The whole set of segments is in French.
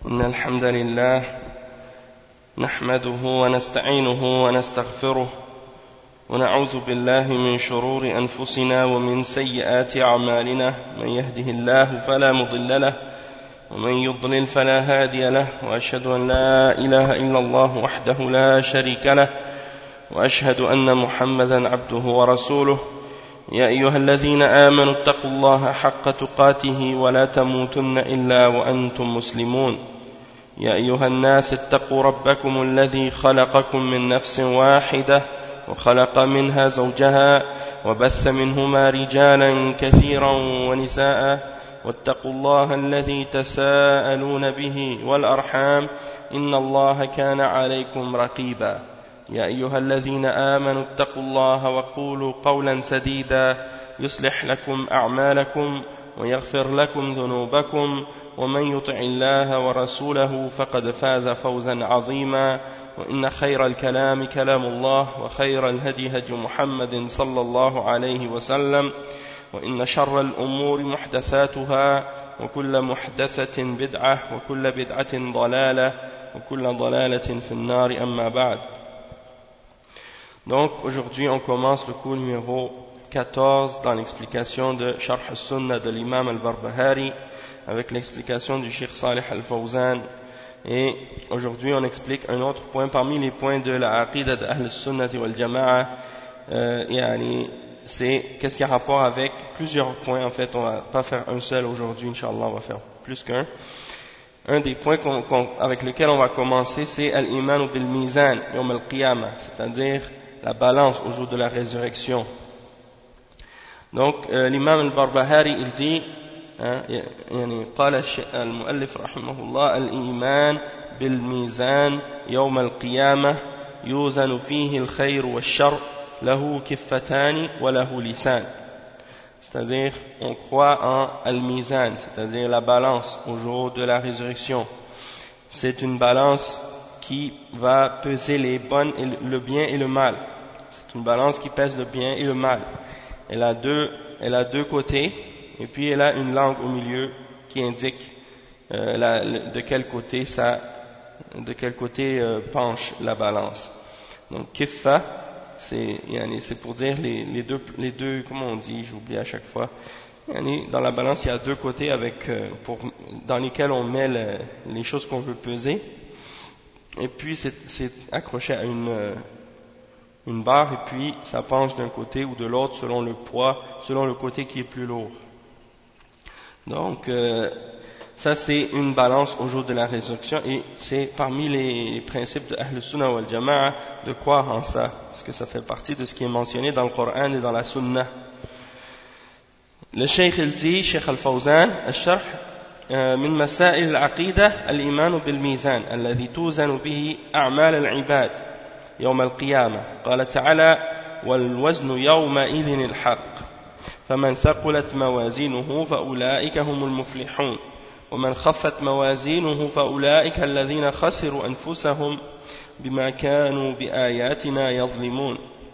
إن الحمد لله نحمده ونستعينه ونستغفره ونعوذ بالله من شرور أنفسنا ومن سيئات أعمالنا. من يهده الله فلا مضل له ومن يضلل فلا هادي له، وأشهد أن لا إله إلا الله وحده لا شريك له، وأشهد أن محمدا عبده ورسوله. يا أيها الذين آمنوا اتقوا الله حق تقاته ولا تموتن إلا وأنتم مسلمون. يا أيها الناس اتقوا ربكم الذي خلقكم من نفس واحدة وخلق منها زوجها وبث منهما رجالا كثيرا ونساء، واتقوا الله الذي تساءلون به والأرحام إن الله كان عليكم رقيبا. يا أيها الذين آمنوا اتقوا الله وقولوا قولا سديدا يصلح لكم أعمالكم ويغفر لكم ذنوبكم، ومن يطع الله ورسوله فقد فاز فوزا عظيما. وإن خير الكلام كلام الله، وخير الهدي هدي محمد صلى الله عليه وسلم، وإن شر الأمور محدثاتها، وكل محدثة بدعة، وكل بدعة ضلالة، وكل ضلالة في النار. أما بعد. Donc aujourd'hui on commence le cours numéro 14 dans l'explication de Sharh al-Sunnah de l'imam al-Barbahari avec l'explication du Cheikh Salih al-Fawzan. Et aujourd'hui on explique un autre point parmi les points de la Aqidah de Ahl al-Sunnah wal Jama'a. C'est qu'est-ce qui a rapport avec plusieurs points. En fait on va pas faire un seul aujourd'hui, Inch'Allah, on va faire plus qu'un. Un des points avec lesquels on va commencer, c'est al-Iman bil Mizan yawm al-Qiyamah, c'est-à-dire la balance au jour de la résurrection. Donc l'imam al-Barbahari il dit يعني قال المؤلف رحمه الله الإيمان بالميزان يوم القيامة يوزن فيه الخير والشر له كفتان وله لسان. C'est-à-dire on croit en al-mizan, c'est-à-dire la balance au jour de la résurrection. C'est une balance qui va peser le bien et le mal. C'est une balance qui pèse le bien et le mal. Elle a deux côtés, et puis elle a une langue au milieu qui indique de quel côté penche la balance. Donc kiffa, c'est pour dire les deux, comment on dit, j'oublie à chaque fois. Dans la balance, il y a deux côtés dans lesquels on met les choses qu'on veut peser. Et puis c'est accroché à une barre, et puis ça penche d'un côté ou de l'autre selon le poids, selon le côté qui est plus lourd. Donc ça c'est une balance au jour de la résurrection, et c'est parmi les principes de Ahl Sunnah wal Jama'a de croire en ça, parce que ça fait partie de ce qui est mentionné dans le Coran et dans la Sunnah. Le Cheikh il dit, Cheikh al-Fawzan, al-Sharh من مسائل العقيدة الإيمان بالميزان الذي توزن به أعمال العباد يوم القيامة. قال تعالى والوزن يومئذ الحق فمن ثقلت موازينه فأولئك هم المفلحون ومن خفت موازينه فأولئك الذين خسروا أنفسهم بما كانوا بآياتنا يظلمون.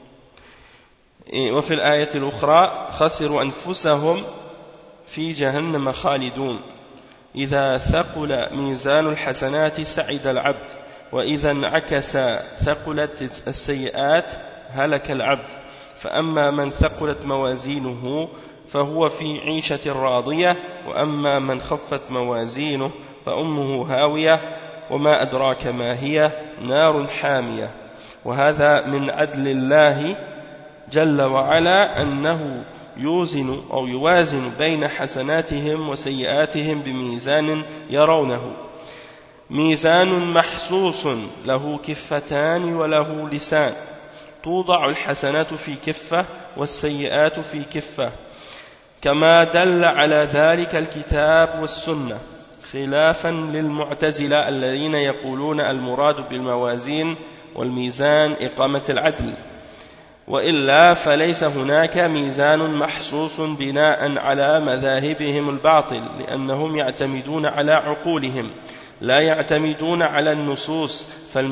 وفي الآية الأخرى خسروا أنفسهم في جهنم خالدون. إذا ثقل ميزان الحسنات سعد العبد، وإذا انعكس ثقلت السيئات هلك العبد. فأما من ثقلت موازينه فهو في عيشة راضية، وأما من خفت موازينه فأمه هاوية وما أدراك ما هي نار حامية. وهذا من عدل الله جل وعلا أنه يوزن أو يوازن بين حسناتهم وسيئاتهم بميزان يرونه، ميزان محسوس له كفتان وله لسان، توضع الحسنات في كفة والسيئات في كفة، كما دل على ذلك الكتاب والسنة، خلافا للمعتزلة الذين يقولون المراد بالموازين والميزان إقامة العدل. وإلا فليس هناك ميزان محسوس بناء على مذاهبهم الباطل، لأنهم يعتمدون على عقولهم لا يعتمدون على النصوص.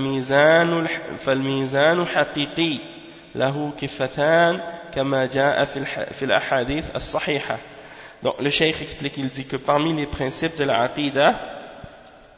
فالميزان حقيقي له كفتان كما جاء في الأحاديث الصحيحة. Donc le cheikh explique, il dit que parmi les principes de la Aqidah,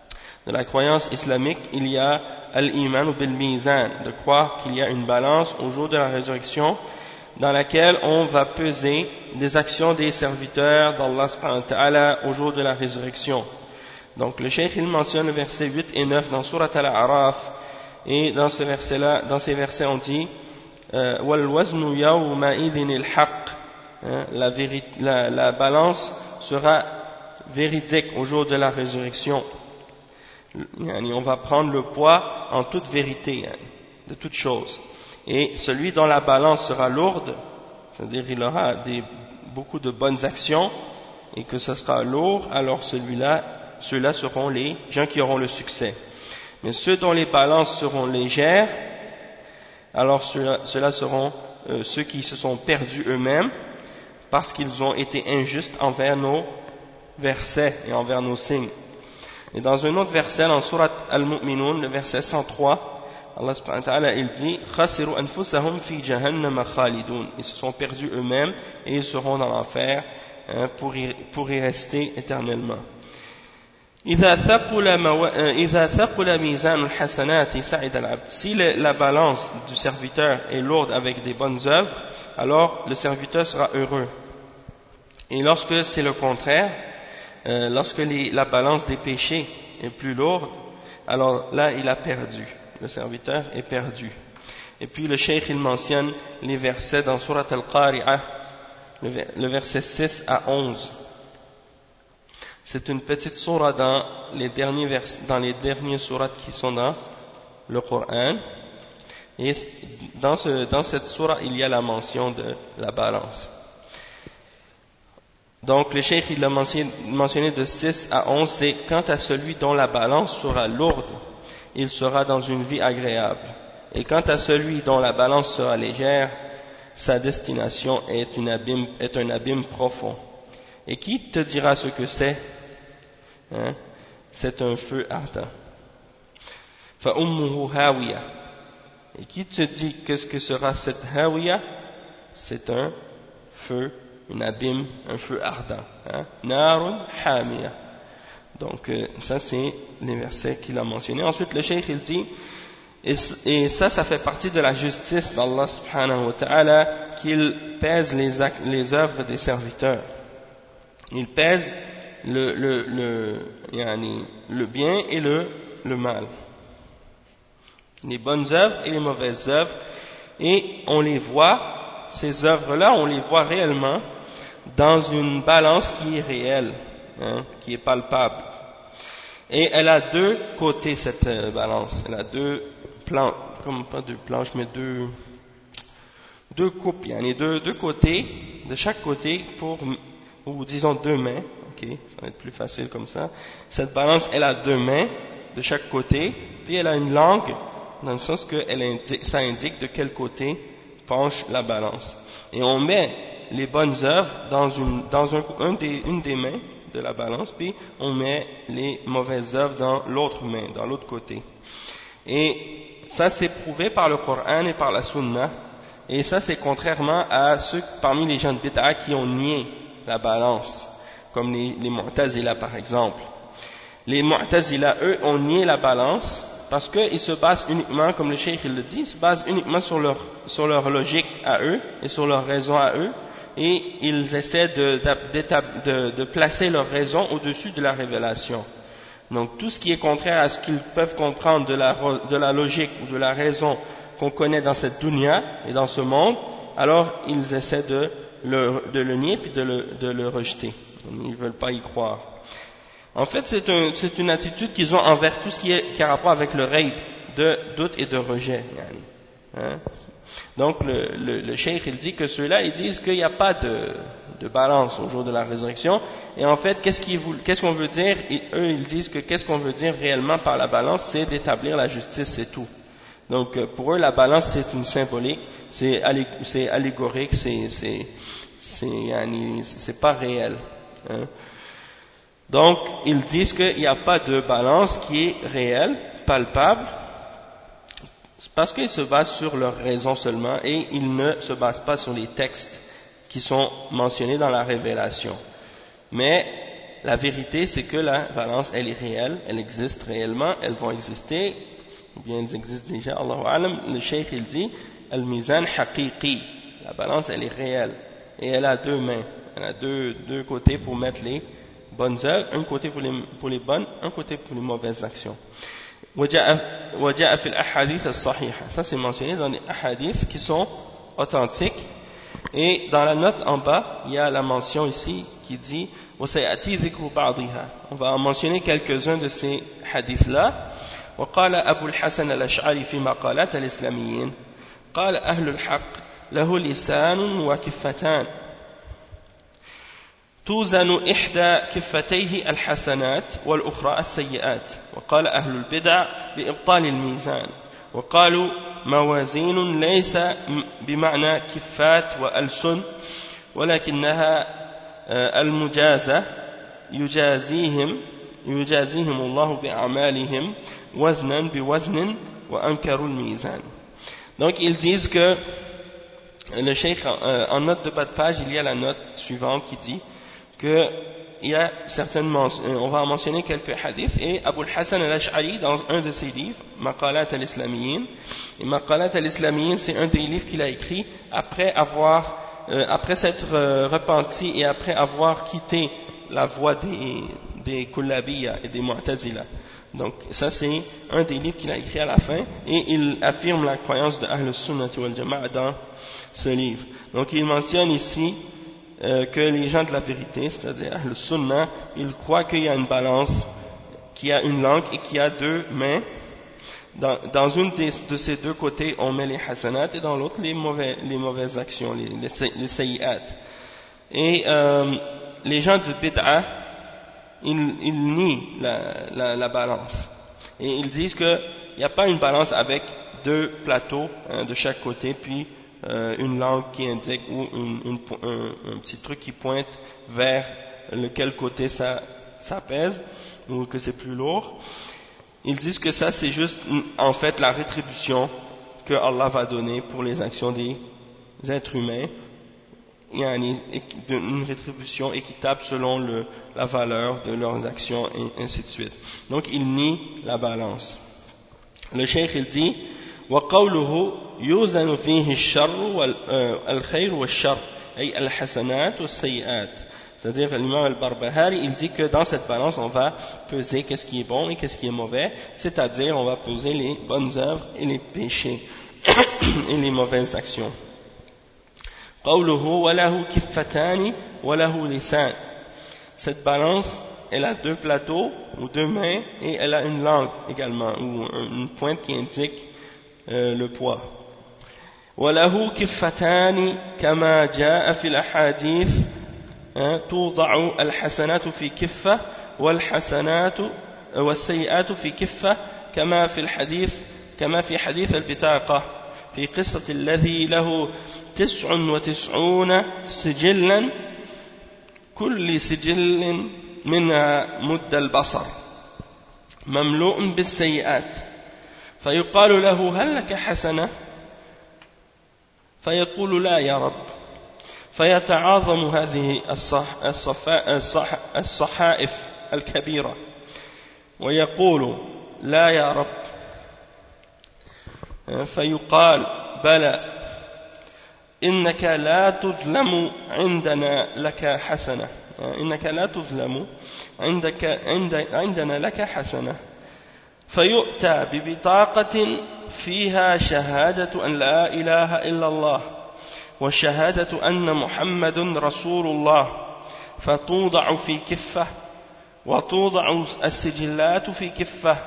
de la croyance islamique, il y a al-iman bil mizan, de croire qu'il y a une balance au jour de la résurrection dans laquelle on va peser les actions des serviteurs d'Allah subhanahu wa ta'ala au jour de la résurrection. Donc le cheikh il mentionne le verset 8 et 9 dans Surat Al-A'raf, et dans ces versets on dit wal waznu yawma idhin al-haqq, la balance sera véridique au jour de la résurrection. On va prendre le poids en toute vérité de toute chose. Et celui dont la balance sera lourde, c'est-à-dire il aura beaucoup de bonnes actions et que ce sera lourd, alors ceux-là seront les gens qui auront le succès. Mais ceux dont les balances seront légères, alors ceux-là seront ceux qui se sont perdus eux-mêmes parce qu'ils ont été injustes envers nos versets et envers nos signes. Et dans un autre verset, dans Surat Al-Mu'minun, le verset 103, Allah subhanahu wa ta'ala, il dit khasiru anfusahum fi jahannam khalidun, ils se sont perdus eux-mêmes et ils seront dans l'enfer pour y rester éternellement. إذا ثقل ميزان الحسنات سعد العبد. Si la balance du serviteur est lourde avec des bonnes œuvres, alors le serviteur sera heureux. Et lorsque c'est le contraire, lorsque la balance des péchés est plus lourde, alors là il a perdu. Le serviteur est perdu. Et puis le cheikh il mentionne les versets dans Surat Al-Qari'ah, le verset 6 à 11. C'est une petite sourate dans les derniers sourates qui sont dans le Coran. Et dans cette sourate, il y a la mention de la balance. Donc le cheikh il l'a mentionné de 6 à 11, c'est quant à celui dont la balance sera lourde, il sera dans une vie agréable. Et quant à celui dont la balance sera légère, sa destination est un abîme profond. Et qui te dira ce que c'est? C'est un feu ardent. فَأُمُّهُ هَاوِيَةٌ. Et qui te dit qu'est-ce que sera cette hawiya? C'est un feu, un abîme, un feu ardent. Narun hamiya. Donc ça c'est les versets qu'il a mentionnés. Ensuite le cheikh il dit, et ça fait partie de la justice d'Allah subhanahu wa ta'ala, qu'il pèse les œuvres des serviteurs. Il pèse le bien et le mal, les bonnes œuvres et les mauvaises œuvres, et on les voit, ces œuvres-là, on les voit réellement dans une balance qui est réelle, qui est palpable. Et elle a deux côtés, cette balance. Elle a deux planches, comme pas deux planches, mais deux coupes. Il y a deux côtés, de chaque côté, ou disons deux mains. Ok, ça va être plus facile comme ça. Cette balance, elle a deux mains de chaque côté, puis elle a une langue, dans le sens que ça indique de quel côté penche la balance. Et on met les bonnes œuvres dans une des mains de la balance, puis on met les mauvaises œuvres dans l'autre main, dans l'autre côté. Et ça c'est prouvé par le Coran et par la Sunna, et ça c'est contrairement à ceux parmi les gens de Bid'a qui ont nié la balance, comme les Mu'tazila par exemple. Les Mu'tazila, eux, ont nié la balance parce qu'ils se basent uniquement, comme le cheikh il le dit, ils se basent uniquement sur leur logique à eux et sur leur raison à eux, et ils essaient de placer leur raison au-dessus de la révélation. Donc tout ce qui est contraire à ce qu'ils peuvent comprendre de la logique ou de la raison qu'on connaît dans cette dunya et dans ce monde, alors ils essaient de le nier puis de le rejeter. Ils ne veulent pas y croire. En fait, c'est une attitude qu'ils ont envers tout ce qui a rapport avec le raïb, de doute et de rejet. Donc le cheikh il dit que ceux-là ils disent qu'il n'y a pas de balance au jour de la résurrection, et en fait qu'est-ce qu'on veut dire, eux ils disent que qu'est-ce qu'on veut dire réellement par la balance, c'est d'établir la justice, c'est tout. Donc pour eux la balance c'est une symbolique, c'est allégorique, c'est pas réel. Donc ils disent qu'il n'y a pas de balance qui est réelle, palpable, parce qu'ils se basent sur leur raison seulement, et ils ne se basent pas sur les textes qui sont mentionnés dans la révélation. Mais la vérité c'est que la balance elle est réelle, elle existe réellement, elles vont exister, ou bien elles existent déjà, Allahu A'lam. Le cheikh il dit al-mizan haqiqi, la balance elle est réelle et elle a deux mains, elle a deux côtés pour mettre les bonnes œuvres, un côté pour les bonnes, un côté pour les mauvaises actions. وجاء في الأحاديث الصحيحة, ça c'est mentionné dans les hadiths qui sont authentiques. Et dans la note en bas, il y a la mention ici qui dit وسيأتي ذكر بعضها. On va en mentionner quelques-uns de ces hadiths-là. وقال أبو الحسن الأشعري في مقالات الإسلاميين قال أهل الحق له لسان وكفتان توزن إحدى كفتيه الحسنات والأخرى السيئات. وقال أهل البدع بإبطال الميزان وقالوا موازين ليس بمعنى كفات وألسن ولكنها المجازة يجازيهم الله بأعمالهم وزنا بوزن وأنكروا الميزان. Donc ils disent que le cheikh en note de bas de page il y a la note suivante qui dit que il y a certainement, on va en mentionner quelques hadiths, et Abu al-Hassan al-Ash'ari dans un de ses livres, Maqalat al-Islamiyin, et Maqalat al-Islamiyin c'est un des livres qu'il a écrit après s'être repenti et après avoir quitté la voie des Kullabiyya et des Mu'tazila. Donc ça c'est un des livres qu'il a écrit à la fin, et il affirme la croyance de Ahl al-Sunnah wal Jama'a dans ce livre. Donc il mentionne ici que les gens de la vérité, c'est-à-dire Ahl Sunnah, ils croient qu'il y a une balance, qu'il y a une langue et qu'il y a deux mains. Dans une de ces deux côtés, on met les hasanat et dans l'autre les mauvaises actions, les sayyi'at. Et les gens de bid'ah, ils nient la balance. Et ils disent qu'il n'y a pas une balance avec deux plateaux de chaque côté, puis une langue qui indique ou un petit truc qui pointe vers lequel côté ça pèse ou que c'est plus lourd. Ils disent que ça c'est juste en fait la rétribution que Allah va donner pour les actions des êtres humains. Il y a une rétribution équitable selon la valeur de leurs actions et ainsi de suite. Donc ils nient la balance. Le cheikh il dit وقوله يوزن فيه الشر والخير والشر أي الحسنات والسيئات. C'est-à-dire l'imam al-Barbahari il dit que dans cette balance on va peser qu'est-ce qui est bon et qu'est-ce qui est mauvais, c'est-à-dire on va peser les bonnes œuvres et les péchés et les mauvaises actions. قوله وله كفتان وله لسان. Cette balance elle a deux plateaux ou deux mains et elle a une langue également ou une pointe qui indique le poids. وله كفتان كما جاء في الأحاديث توضع الحسنات في كفة والحسنات والسيئات في كفة كما في حديث البطاقة في قصة الذي له 99 سجلا كل سجل منها مد البصر مملوء بالسيئات فيقال له هل لك حسنة فيقول لا يا رب فيتعاظم هذه الصحائف الكبيرة ويقول لا يا رب فيقال بلى إنك لا تظلم عندنا لك حسنة إنك لا تظلم عندنا لك حسنة فيؤتى ببطاقة فيها شهادة أن لا إله إلا الله وشهادة أن محمد رسول الله فتوضع في كفة وتوضع السجلات في كفة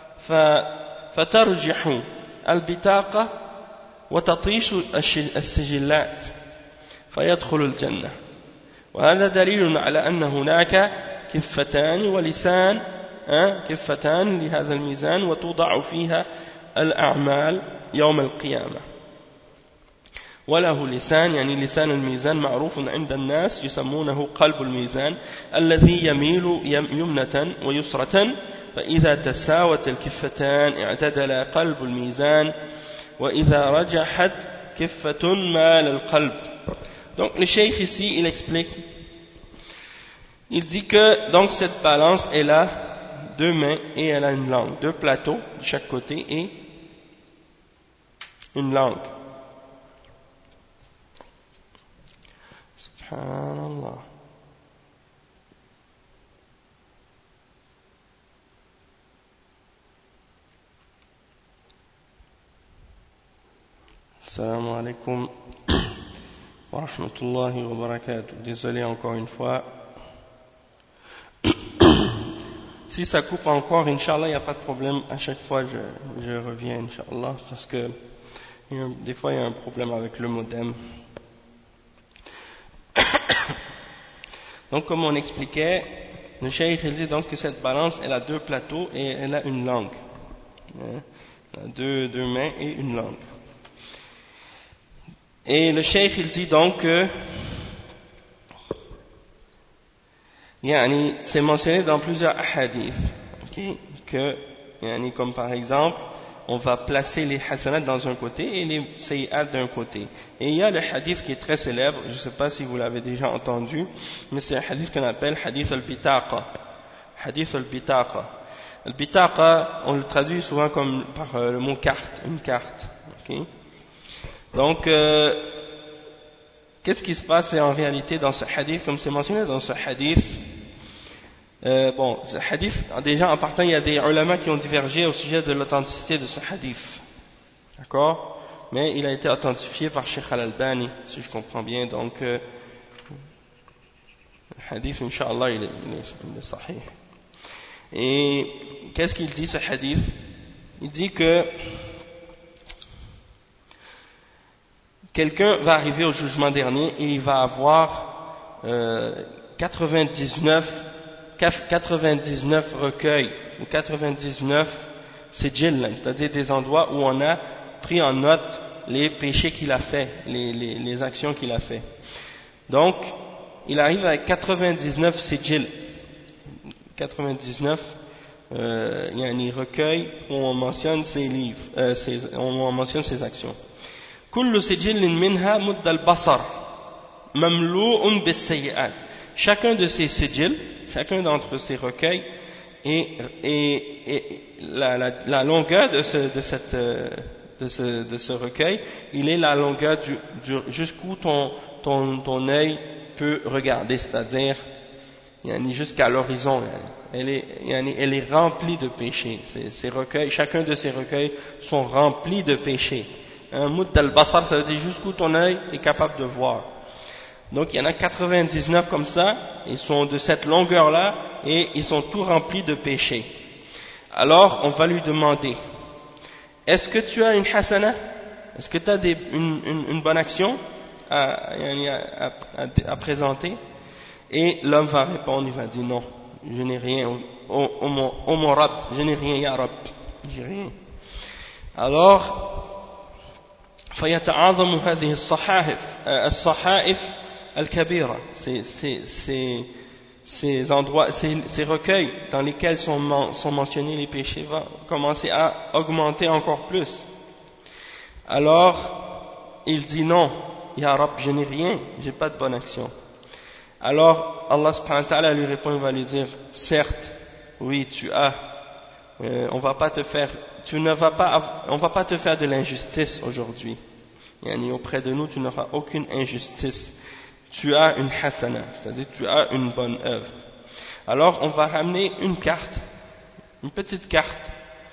فترجح البطاقة وتطيش السجلات فيدخل الجنة. وهذا دليل على أن هناك كفتان ولسان كفتان لهذا الميزان وتوضع فيها الأعمال يوم القيامة. وله لسان يعني لسان الميزان معروف عند الناس يسمونه قلب الميزان الذي يميل يمنة ويسرة فإذا تساوت الكفتان اعتدل قلب الميزان وإذا رجحت كفة مال القلب. Donc le cheikh ici il explique Il dit que donc cette balance, elle a deux mains et elle a une langue, deux plateaux de chaque côté et une langue. Subhanallah. Assalamu alaikum wa rahmatullahi wa barakatuh. Désolé encore une fois. Si ça coupe encore, Inch'Allah, il n'y a pas de problème. À chaque fois, je reviens, Inch'Allah, parce que des fois, il y a un problème avec le modem. Donc, comme on expliquait, le cheikh il dit donc que cette balance, elle a deux plateaux et elle a une langue. Elle a deux mains et une langue. Et le cheikh il dit donc que c'est mentionné dans plusieurs hadiths, que comme par exemple on va placer les hasanat dans un côté et les sayyat d'un côté. Et il y a le hadith qui est très célèbre, je ne sais pas si vous l'avez déjà entendu, mais c'est un hadith qu'on appelle hadith al-bitaqa. Hadith al-bitaqa. Al-bitaqa, on le traduit souvent comme par le mot carte, une carte. Donc qu'est-ce qui se passe en réalité dans ce hadith, comme c'est mentionné dans ce hadith? Ce hadith, déjà en partant, il y a des ulama qui ont divergé au sujet de l'authenticité de ce hadith. D'accord? Mais il a été authentifié par Cheikh Al-Albani, si je comprends bien. Donc, le hadith, Inch'Allah, il est sahih. Et qu'est-ce qu'il dit ce hadith? Il dit que quelqu'un va arriver au jugement dernier et il va avoir 99 recueils ou 99 sijil, c'est-à-dire des endroits où on a pris en note les péchés qu'il a fait, les actions qu'il a fait. Donc, il arrive avec 99 sijil, 99 recueils où on mentionne ses livres, on mentionne ses actions. كل سجل منها مد البصر مملوء بالسيئات. Chacun de ces sijil, chacun d'entre ces recueils et la longueur de ce recueil, il est la longueur jusqu'où ton œil peut regarder, c'est-à-dire jusqu'à l'horizon. Elle est remplie de péchés. Ces recueils, chacun de ces recueils sont remplis de péchés. Un moud al-basar, ça veut dire jusqu'où ton œil est capable de voir. Donc il y en a 99 comme ça, ils sont de cette longueur-là et ils sont tous remplis de péchés. Alors on va lui demander, est-ce que tu as une hasana? Est-ce que tu as une bonne action à présenter? Et l'homme va répondre, il va dire non, je n'ai rien, oh mon Rab, je n'ai rien, ya Rab, j'ai rien. Alors, فيتعاظم هذه الصحائف الكبيرة, ces endroits, ces recueils dans lesquels sont mentionnés les péchés vont commencer à augmenter encore plus. Alors il dit non, ya Rab, je n'ai rien, j'ai pas de bonne action. Alors Allah subhanahu wa ta'ala lui répond, il va lui dire, certes, oui tu as, on va pas te faire de l'injustice aujourd'hui. Auprès de nous, tu n'auras aucune injustice. Tu as une hasana, c'est-à-dire tu as une bonne œuvre. Alors, on va ramener une carte, une petite carte.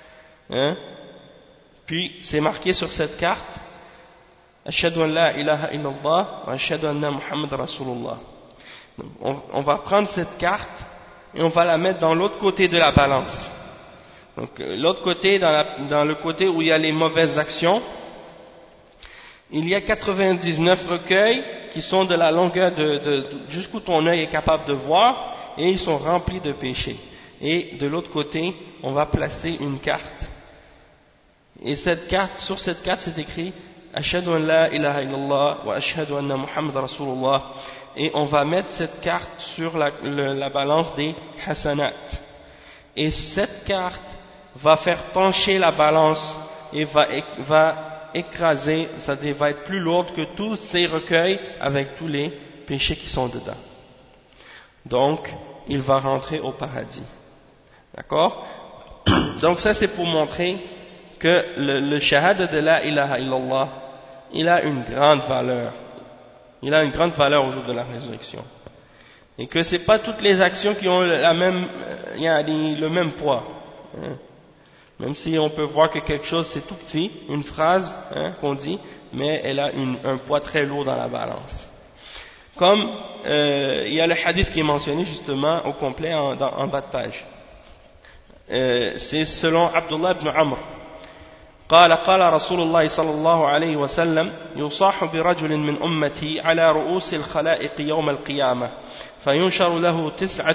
Puis, c'est marqué sur cette carte, Ashhadu an la ilaha illallah wa ashhadu anna Muhammad Rasulullah. On va prendre cette carte et on va la mettre dans l'autre côté de la balance. Donc, l'autre côté, dans le côté où il y a les mauvaises actions, il y a 99 recueils qui sont de la longueur jusqu'où ton œil est capable de voir, et ils sont remplis de péchés. Et de l'autre côté, on va placer une carte. Et sur cette carte, c'est écrit Ashhadu an la ilaha illallah wa ashhadu anna Muhammad Rasulullah. Et on va mettre cette carte sur la balance des hasanat. Et cette carte va faire pencher la balance et va écraser, c'est-à-dire va être plus lourde que tous ces recueils avec tous les péchés qui sont dedans. donc il va rentrer au paradis. D'accord? Donc ça c'est pour montrer que le shahada de la ilaha illallah, il a une grande valeur. Il a une grande valeur au jour de la résurrection. Et que c'est pas toutes les actions qui ont le même poids. Même si on peut voir que quelque chose c'est tout petit, une phrase qu'on dit, mais elle a un poids très lourd dans la balance. Comme il y a le hadith qui est mentionné justement au complet en bas de page. C'est selon Abdullah ibn Amr. قال رسول الله صلى الله عليه وسلم يصاح برجل من أمتي على رؤوس الخلائق يوم القيامة فينشر له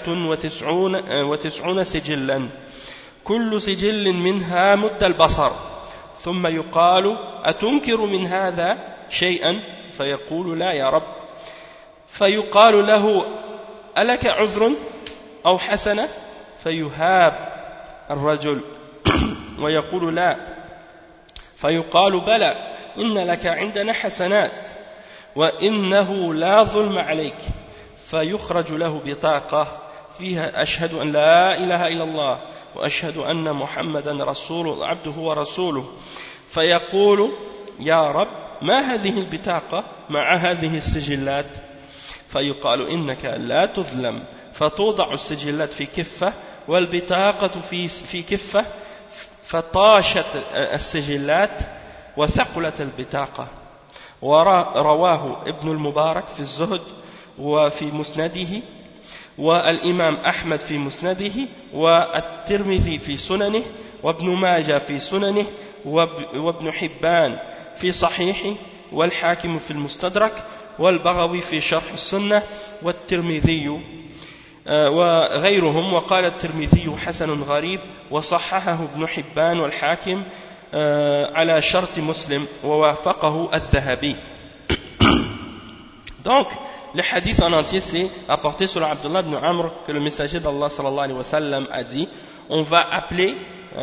99 سجلا كل سجل منها مد البصر ثم يقال أتنكر من هذا شيئا فيقول لا يا رب فيقال له ألك عذر أو حسنة فيهاب الرجل ويقول لا فيقال بلى إن لك عندنا حسنات وإنه لا ظلم عليك فيخرج له بطاقة فيها أشهد أن لا إله إلا الله وأشهد أن محمدا رسول عبده ورسوله فيقول يا رب ما هذه البطاقة مع هذه السجلات فيقال إنك لا تظلم فتوضع السجلات في كفة والبطاقة في كفة فطاشت السجلات وثقلت البطاقة ورواه ابن المبارك في الزهد وفي مسنده والإمام أحمد في مسنده والترمذي في سننه وابن ماجه في سننه وابن حبان في صحيحه والحاكم في المستدرك والبغوي في شرح السنة والترمذي وغيرهم وقال الترمذي حسن غريب وصححه ابن حبان والحاكم على شرط مسلم ووافقه الذهبي. Donc le hadith en entier c'est apporté sur Abdullah ibn Amr que le messager d'Allah sallallahu alayhi wa sallam a dit on va appeler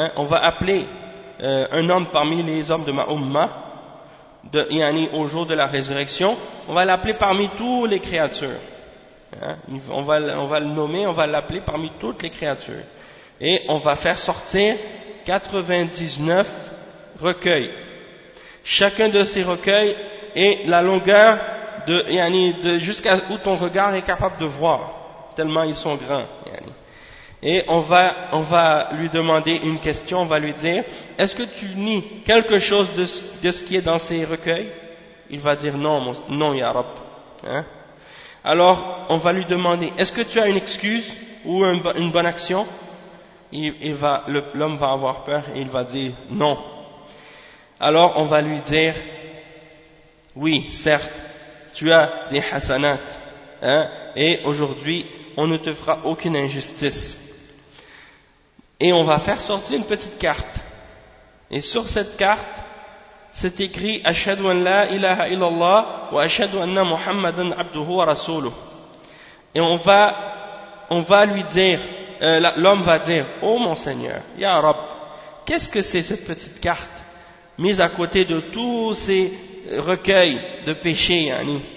un homme parmi les hommes de ma umma au jour de la résurrection, on va l'appeler parmi toutes les créatures. On va le nommer, on va l'appeler parmi toutes les créatures. Et on va faire sortir 99 recueils. Chacun de ces recueils est la longueur de jusqu'à où ton regard est capable de voir, tellement ils sont grands. Et on va lui demander une question, on va lui dire, est-ce que tu nies quelque chose de ce qui est dans ces recueils? Il va dire non, non, ya Rab. Alors, on va lui demander, est-ce que tu as une excuse ou une bonne action? L'homme va avoir peur et il va dire non. Alors, on va lui dire, oui, certes, tu as des hasanat, et aujourd'hui, on ne te fera aucune injustice. Et on va faire sortir une petite carte. Et sur cette carte, c'est écrit Ashhadu an la ilaha illallah wa ashhadu anna Muhammadan abduhu wa rasuluh. Et on va lui dire, l'homme va dire, oh mon Seigneur, Ya Rab, qu'est-ce que c'est cette petite carte mise à côté de tous ces recueils de péchés,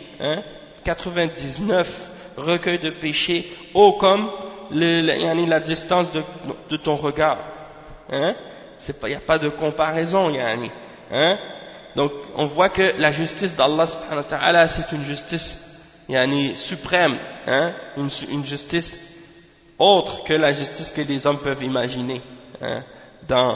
99 recueils de péchés, haut comme la distance de ton regard. Il n'y a pas de comparaison, Donc on voit que la justice d'Allah subhanahu wa ta'ala c'est une justice suprême, une justice autre que la justice que les hommes peuvent imaginer dans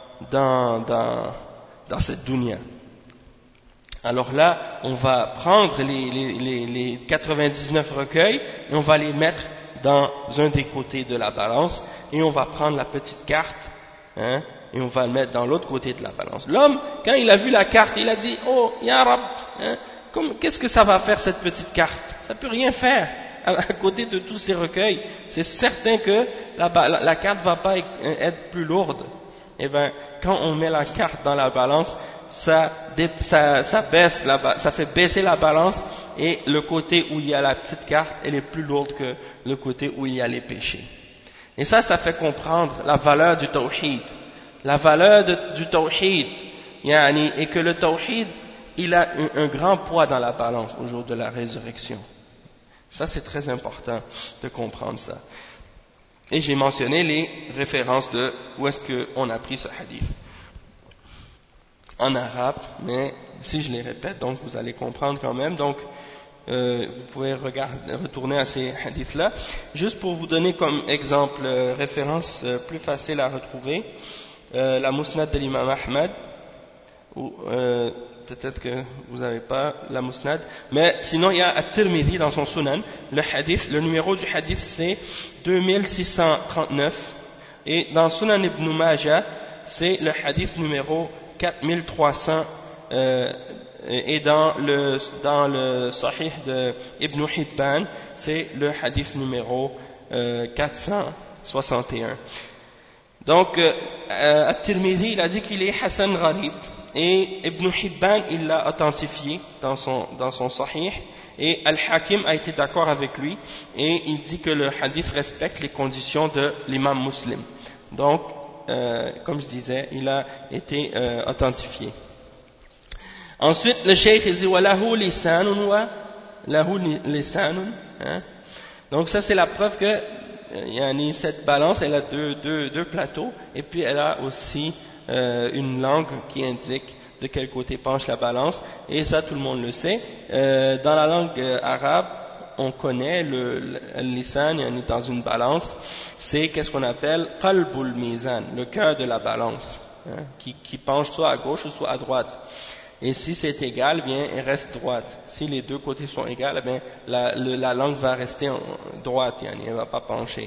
cette dunya. Alors là, on va prendre les 99 recueils et on va les mettre dans un des côtés de la balance et on va prendre la petite carte et on va le mettre dans l'autre côté de la balance. L'homme, quand il a vu la carte, il a dit « Oh, Ya Rab, qu'est-ce que ça va faire cette petite carte? Ça ne peut rien faire à côté de tous ces recueils. C'est certain que la carte ne va pas être plus lourde. » Eh bien, quand on met la carte dans la balance, ça fait baisser la balance et le côté où il y a la petite carte, elle est plus lourde que le côté où il y a les péchés. Et ça fait comprendre la valeur du tawhid. La valeur du tawhid, et que le tawhid, il a un grand poids dans la balance au jour de la résurrection. Ça, c'est très important de comprendre ça. Et j'ai mentionné les références de où est-ce qu'on a pris ce hadith. En arabe, mais si je les répète, donc vous allez comprendre quand même. Donc, vous pouvez retourner à ces hadiths-là. Juste pour vous donner comme exemple, référence plus facile à retrouver, la Musnad de l'imam Ahmad, ou peut-être que vous n'avez pas la Musnad, mais sinon il y a At-Tirmidhi dans son Sunan, le numéro du hadith c'est 2639, et dans Sunan Ibn Majah, c'est le hadith numéro 4300, et dans le Sahih de Ibn Hibban, c'est le hadith numéro 461. Donc, At-Tirmidhi, il a dit qu'il est Hassan Gharib, et Ibn Hibban, il l'a authentifié dans son Sahih, et Al-Hakim a été d'accord avec lui, et il dit que le hadith respecte les conditions de l'imam Muslim. Donc, comme je disais, il a été authentifié. Ensuite, le cheikh, il dit وَلَهُ لِسَانٌ وَلَهُ لِسَانٌ. Donc ça, c'est la preuve que cette balance, elle a deux plateaux, et puis elle a aussi une langue qui indique de quel côté penche la balance, et ça tout le monde le sait. Dans la langue arabe, on connaît le lisan, dans une balance, c'est qu'est-ce qu'on appelle qalbul mizan, le cœur de la balance, qui penche soit à gauche ou soit à droite. Et si c'est égal, bien, elle reste droite. Si les deux côtés sont égaux, bien, la langue va rester droite, elle ne va pas pencher.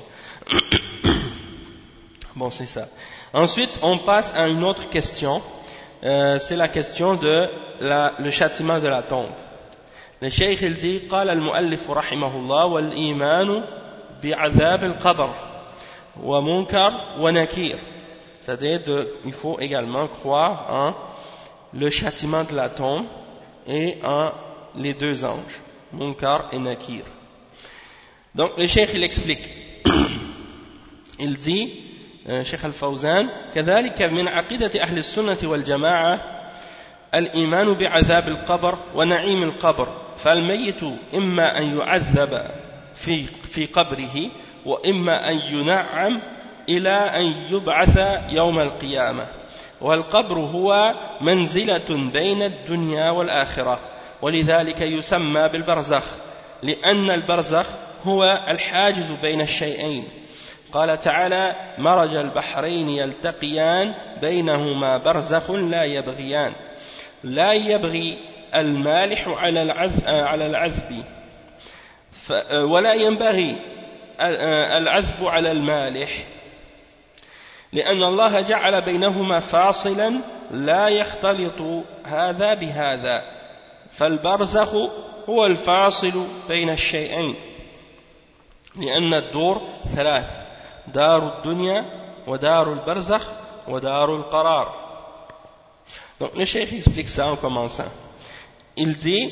Bon, c'est ça. Ensuite, on passe à une autre question. C'est la question de le châtiment de la tombe. Le cheikh, il dit, قال المؤلف رحمه الله والإيمان بعذاب القبر ومنكر ونكير. C'est-à-dire, il faut également croire en le châtiment de la tombe et en les deux anges, Munkar et Nakir. Donc le cheikh il explique, il dit, Cheikh Al-Fawzan, كذلك من عقيدة أهل السنة والجماعة الإيمان بعذاب القبر ونعيم القبر، فالميت إما أن يعذب في قبره وإما أن ينعم إلى أن يبعث يوم القيامة. والقبر هو منزلة بين الدنيا والآخرة، ولذلك يسمى بالبرزخ، لأن البرزخ هو الحاجز بين الشيئين. قال تعالى: مرج البحرين يلتقيان بينهما برزخ لا يبغيان. لا يبغي المالح على العذب، ولا ينبغي العذب على المالح، لأن الله جعل بينهما فاصلا لا يختلط هذا بهذا، فالبرزخ هو الفاصل بين الشيئين، لأن الدور ثلاث: دار الدنيا ودار البرزخ ودار القرار. Donc le cheikh explique ça en commençant. Il dit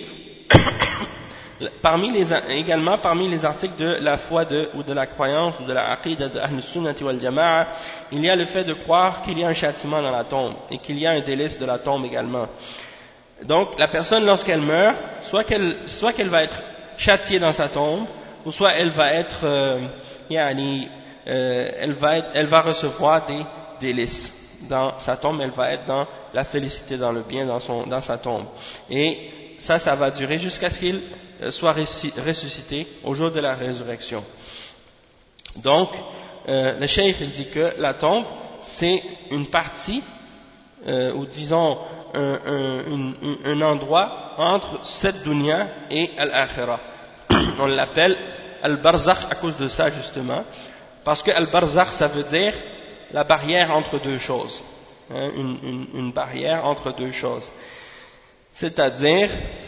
également parmi les articles de la foi ou de la croyance ou de la aqidah de Ahl Sunnah wal Jama'a, il y a le fait de croire qu'il y a un châtiment dans la tombe et qu'il y a un délice de la tombe également. Donc la personne, lorsqu'elle meurt, soit qu'elle va être châtiée dans sa tombe, ou soit elle va être elle va recevoir des délices dans sa tombe, elle va être dans la félicité, dans le bien dans sa tombe. Et ça va durer jusqu'à ce qu'il soit ressuscité au jour de la résurrection. Donc, le cheikh il dit que la tombe, c'est une partie, ou disons un endroit entre cette dunya et al-akhirah. On l'appelle al-barzakh à cause de ça justement, parce que al-barzakh ça veut dire la barrière entre deux choses, une barrière entre deux choses, c'est-à-dire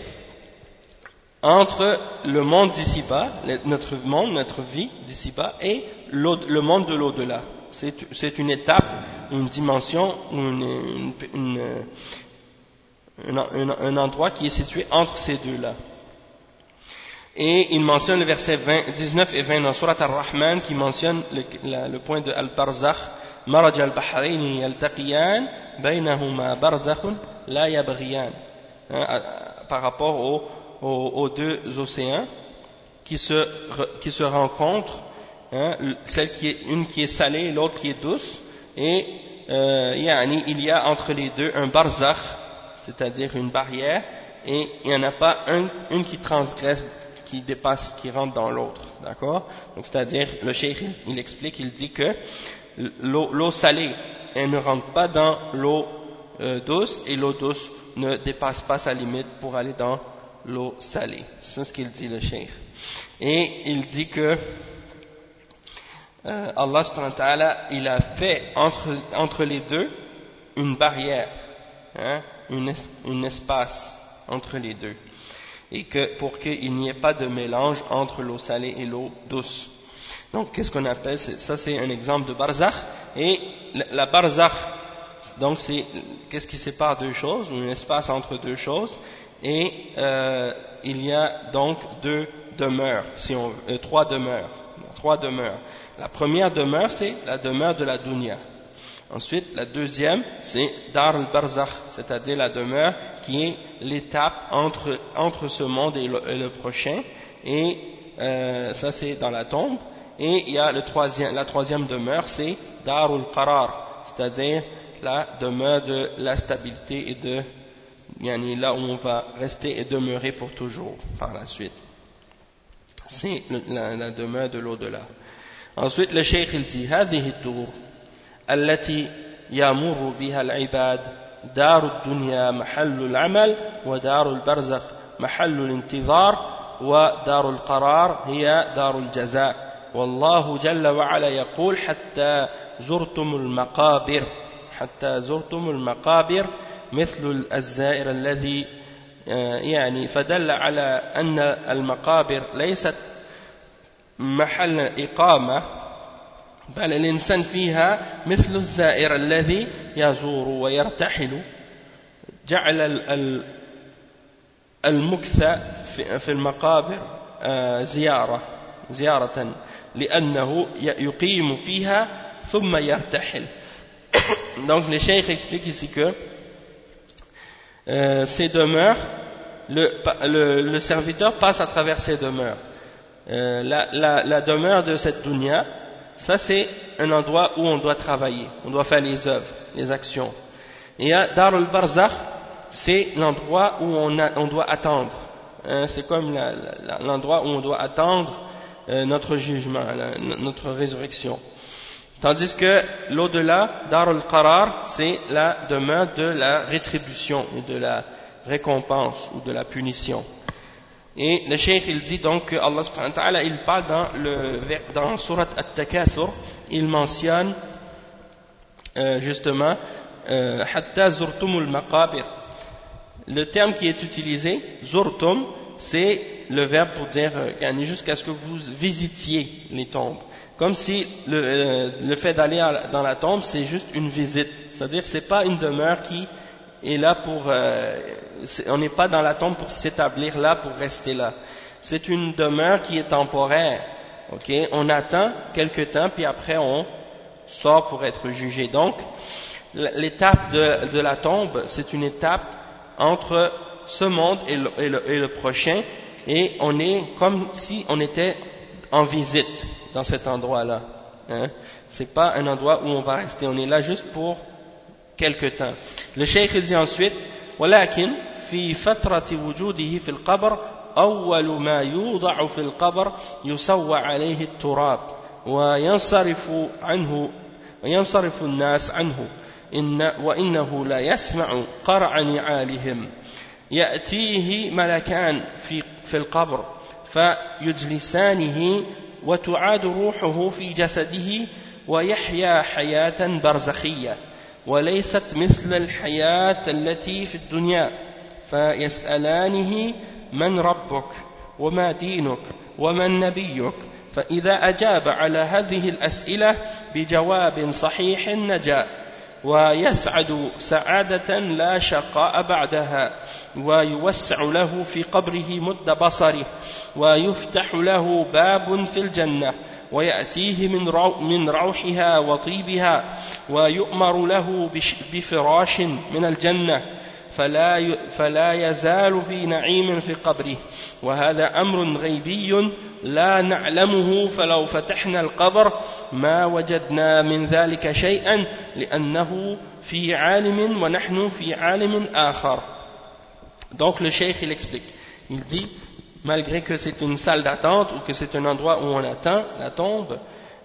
entre le monde d'ici-bas, notre vie d'ici-bas, et le monde de l'au-delà. C'est une étape, une dimension, un endroit qui est situé entre ces deux-là. Et il mentionne le verset 19 et 20 dans Surat Ar-Rahman qui mentionne le point de Al-Barzakh. Maraj al-Bahrayn yaltaqiyan baynahuma barzakhun la yabghiyan, par rapport aux deux océans, qui se rencontrent, hein, une qui est salée et l'autre qui est douce, et il y a entre les deux un barzakh, c'est-à-dire une barrière, et il n'y en a pas une qui transgresse, qui dépasse, qui rentre dans l'autre, d'accord? Donc c'est-à-dire, le cheikh il explique, il dit que l'eau salée, elle ne rentre pas dans l'eau douce, et l'eau douce ne dépasse pas sa limite pour aller dans l'eau salée. C'est ce qu'il dit le cheikh. Et il dit que Allah subhanahu wa ta'ala, il a fait entre les deux une barrière, hein, un espace entre les deux, et que pour qu'il n'y ait pas de mélange entre l'eau salée et l'eau douce. Donc qu'est-ce qu'on appelle ça? C'est un exemple de barzakh, et la barzakh, donc c'est qu'est-ce qui sépare deux choses, un espace entre deux choses, et il y a donc trois demeures. La première demeure, c'est la demeure de la dunya. Ensuite, la deuxième, c'est Dar al-Barzakh, c'est-à-dire la demeure qui est l'étape entre ce monde et le prochain, et ça c'est dans la tombe. Et il y a la troisième demeure, c'est Dar al-Qarar, c'est-à-dire la demeure de la stabilité et là où on va rester et demeurer pour toujours par la suite. C'est la demeure de l'au-delà. Ensuite, le cheikh il dit هذه الدور التي يمر بها العباد دار الدنيا محل العمل ودار البرزخ محل الانتظار ودار القرار هي دار الجزاء والله جل وعلا يقول حتى زرتم المقابر مثل الزائر الذي فدل على أن المقابر ليست محل إقامة بل الإنسان فيها مثل الزائر الذي يزور ويرتحل جعل المكث في المقابر زيارة لأنه يقيم فيها ثم يرتحل. Donc le cheikh explique ici que ces demeures, le serviteur passe à travers ces demeures. La demeure de cette dunya, ça c'est un endroit où on doit travailler, on doit faire les œuvres, les actions. Et Dar al-Barzakh, c'est l'endroit où on doit attendre. C'est comme l'endroit où on doit attendre notre jugement, notre résurrection. Tandis que l'au-delà, Dar al-Qarar, c'est la demeure de la rétribution ou de la récompense ou de la punition. Et le cheikh il dit donc que Allah subhanahu wa ta'ala il parle dans Surat At-Takathur, il mentionne justement Hatta zurtumul maqabir. Le terme qui est utilisé, zurtum, c'est le verbe pour dire jusqu'à ce que vous visitiez les tombes. Comme si le fait d'aller dans la tombe c'est juste une visite, c'est-à-dire que c'est pas une demeure qui est là pour on n'est pas dans la tombe pour s'établir là, pour rester là. C'est une demeure qui est temporaire. Okay? On attend quelque temps puis après on sort pour être jugé. Donc l'étape de la tombe, c'est une étape entre ce monde et le prochain, et on est comme si on était en visite dans cet endroit-là. Hein? C'est pas un endroit où on va rester, on est là juste pour quelque temps. Le cheikh dit ensuite ولكن في فترة وجوده في القبر أول ما يوضع في القبر يسوى عليه التراب وينصرف الناس عنه وإنه لا يسمع قرع نعالهم يأتيه ملكان في القبر فيجلسانه وتعاد روحه في جسده ويحيا حياة برزخية وليست مثل الحياة التي في الدنيا فيسألانه من ربك وما دينك ومن نبيك فإذا أجاب على هذه الأسئلة بجواب صحيح نجا ويسعد سعادة لا شقاء بعدها ويوسع له في قبره مد بصره ويفتح له باب في الجنة ويأتيه من روحها وطيبها ويؤمر له بفراش من الجنة فلا يزال في نعيم في قبره وهذا أمر غيبي لا نعلمه فلو فتحنا القبر ما وجدنا من ذلك شيئا لأنه في عالم ونحن في عالم آخر. Donc le cheikh il explique, il dit malgré que c'est une salle d'attente ou que c'est un endroit où on attend la tombe,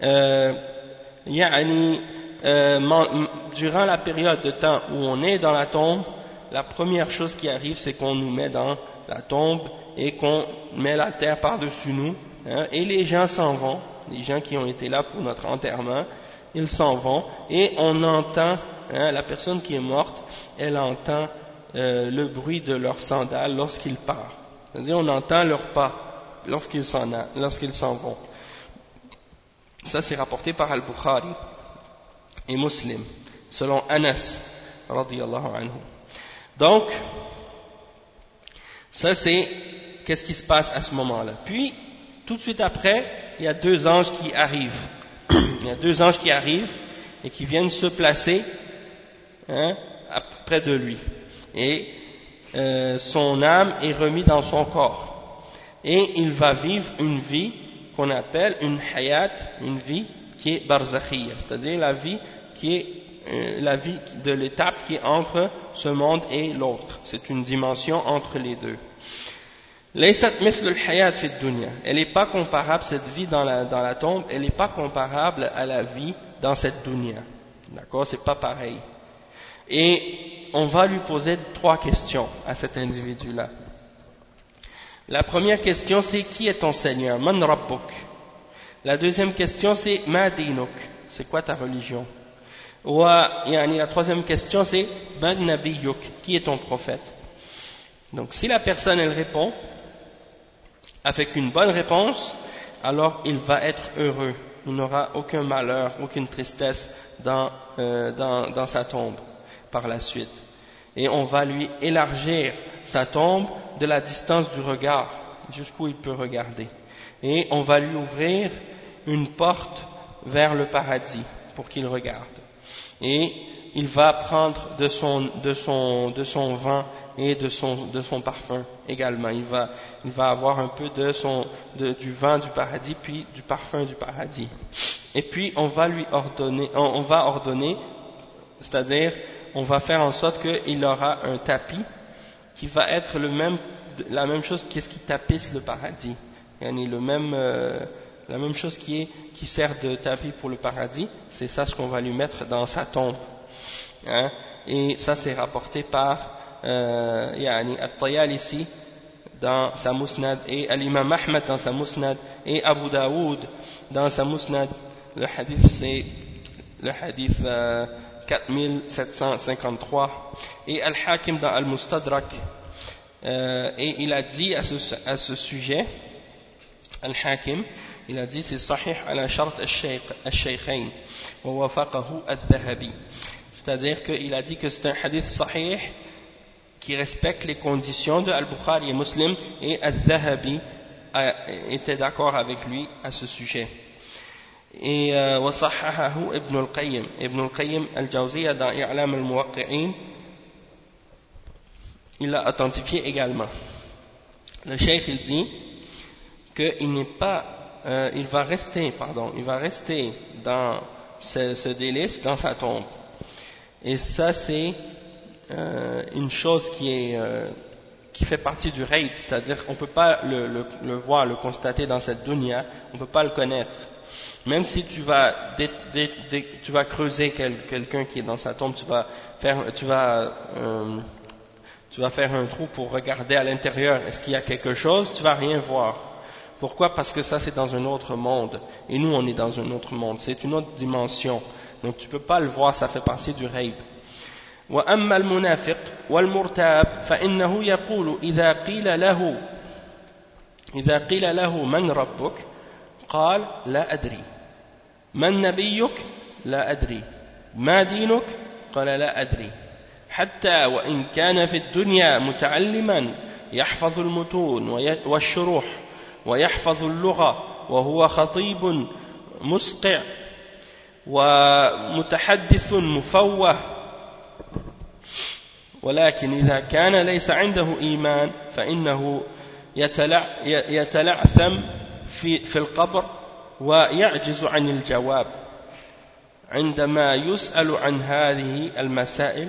durant la période de temps où on est dans la tombe, la première chose qui arrive, c'est qu'on nous met dans la tombe et qu'on met la terre par-dessus nous, hein, et les gens s'en vont, les gens qui ont été là pour notre enterrement, ils s'en vont, et on entend, hein, la personne qui est morte, elle entend le bruit de leurs sandales lorsqu'ils partent. C'est-à-dire, on entend leurs pas lorsqu'ils s'en vont. Ça, c'est rapporté par Al-Bukhari et Muslim, selon Anas, radiyallahu anhu. Donc, ça c'est qu'est-ce qui se passe à ce moment-là. Puis, tout de suite après, il y a deux anges qui arrivent. Il y a deux anges qui arrivent et qui viennent se placer, hein, près de lui. Et son âme est remise dans son corps. Et il va vivre une vie qu'on appelle une hayat, une vie qui est barzakhiya, c'est-à-dire la vie qui est la vie de l'étape qui est entre ce monde et l'autre. C'est une dimension entre les deux. Elle n'est pas comparable, cette vie dans la tombe, elle n'est pas comparable à la vie dans cette dunya. D'accord, c'est pas pareil. Et on va lui poser trois questions à cet individu-là. La première question c'est qui est ton Seigneur? Man Rabbuk. La deuxième question c'est Ma dinuk. C'est quoi ta religion? La troisième question c'est Man Nabiyuk. Qui est ton prophète? Donc si la personne elle répond avec une bonne réponse, alors il va être heureux. Il n'aura aucun malheur, aucune tristesse dans sa tombe par la suite. Et on va lui élargir sa tombe de la distance du regard, jusqu'où il peut regarder. Et on va lui ouvrir une porte vers le paradis pour qu'il regarde. Et il va prendre de son vin et de son parfum également. Il va avoir un peu du vin du paradis puis du parfum du paradis. Et puis on va ordonner, c'est-à-dire on va faire en sorte qu'il aura un tapis qui va être la même chose qu'est-ce qui tapisse le paradis. La même chose qui sert de tapis pour le paradis, c'est ça ce qu'on va lui mettre dans sa tombe. Hein? Et ça c'est rapporté par At-Tayalisi dans sa Musnad et Al-Imam Ahmad dans sa Musnad et Abu Daoud dans sa Musnad. Le hadith c'est le hadith 4753 et Al-Hakim dans Al-Mustadrak, et il a dit à ce sujet, Al-Hakim il a dit c'est sahih ala shart al-shaykhayn wa wafaqahu al-Dhahabi, c'est-à-dire qu'il a dit que c'est un hadith sahih qui respecte les conditions de Al-Bukhari et Muslim, et Al-Dhahabi était d'accord avec lui à ce sujet. Et وصححه ابن القيم الجوزية dans إعلام الموقعين, il l'a authentifié également. Le cheikh il dit qu'il va rester dans ce délice dans sa tombe. Et ça c'est une chose qui fait partie du ghaib, c'est-à-dire qu'on ne peut pas le voir, le constater dans cette dunya, on ne peut pas le connaître. Même si tu vas creuser quelqu'un qui est dans sa tombe, tu vas faire un trou pour regarder à l'intérieur, est-ce qu'il y a quelque chose, tu vas rien voir. Pourquoi? Parce que ça c'est dans un autre monde, et nous on est dans un autre monde, c'est une autre dimension, donc tu ne peux pas le voir, ça fait partie du ghaib. وأما المنافق والمرتاب فإنه يقول إذا قيل له من ربك قال لا أدري من نبيك لا أدري ما دينك قال لا أدري حتى وإن كان في الدنيا متعلما يحفظ المتون والشروح ويحفظ اللغة وهو خطيب مسقع ومتحدث مفوه ولكن إذا كان ليس عنده إيمان فإنه يتلعثم في القبر ويعجز عن الجواب. عندما يسأل عن هذه المسائل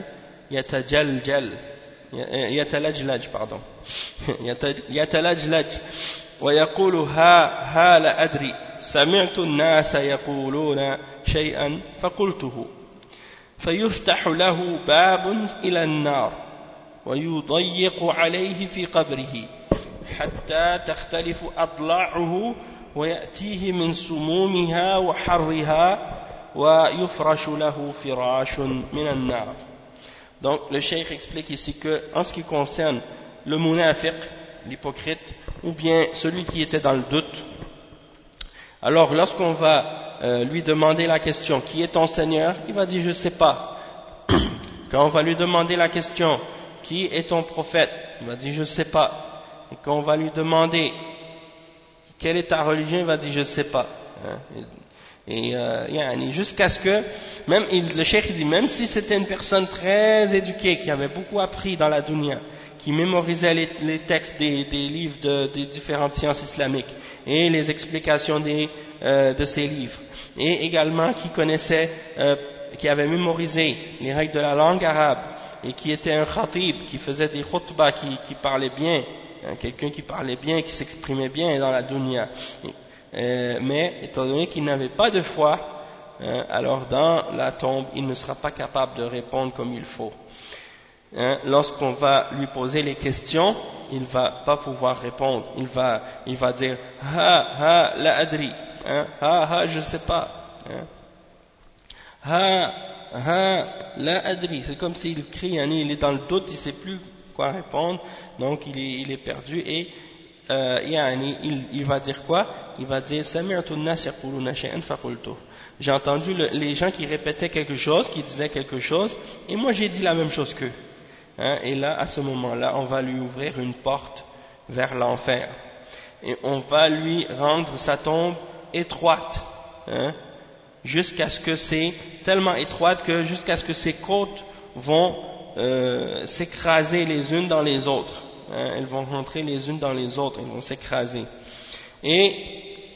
يتلجلج ويقول ها لا أدري، سمعت الناس يقولون شيئا فقلته، فيفتح له باب إلى النار ويضيق عليه في قبره حتى تختلف أضلاعه ويأتيه من سمومها وحرها ويفرش له فراش من النار. Donc le cheikh explique ici que en ce qui concerne le munafiq, l'hypocrite, ou bien celui qui était dans le doute, alors lorsqu'on va lui demander la question qui est ton Seigneur, il va dire je sais pas. Quand on va lui demander la question qui est ton prophète, il va dire je sais pas. Et quand on va lui demander quelle est ta religion, il va dire je sais pas. Et jusqu'à ce que, même le cheikh dit, même si c'était une personne très éduquée, qui avait beaucoup appris dans la dunya, qui mémorisait les textes des livres des différentes sciences islamiques et les explications de ces livres, et également qui connaissait, qui avait mémorisé les règles de la langue arabe, et qui était un khatib, qui faisait des khutbahs, qui parlait bien, quelqu'un qui parlait bien, qui s'exprimait bien dans la dunya. Mais étant donné qu'il n'avait pas de foi, alors dans la tombe il ne sera pas capable de répondre comme il faut. Lorsqu'on va lui poser les questions, il ne va pas pouvoir répondre. Il va dire ha la adri, ha je sais pas, ha la adri. C'est comme s'il crie, il est dans le doute, il ne sait plus quoi répondre, donc il est perdu. Et il va dire quoi? Il va dire j'ai entendu les gens qui répétaient quelque chose, qui disaient quelque chose, et moi j'ai dit la même chose qu'eux. Et là, à ce moment-là, on va lui ouvrir une porte vers l'enfer, et on va lui rendre sa tombe étroite, jusqu'à ce que c'est tellement étroite que jusqu'à ce que ses côtes vont s'écraser les unes dans les autres. Elles vont rentrer les unes dans les autres, elles vont s'écraser. Et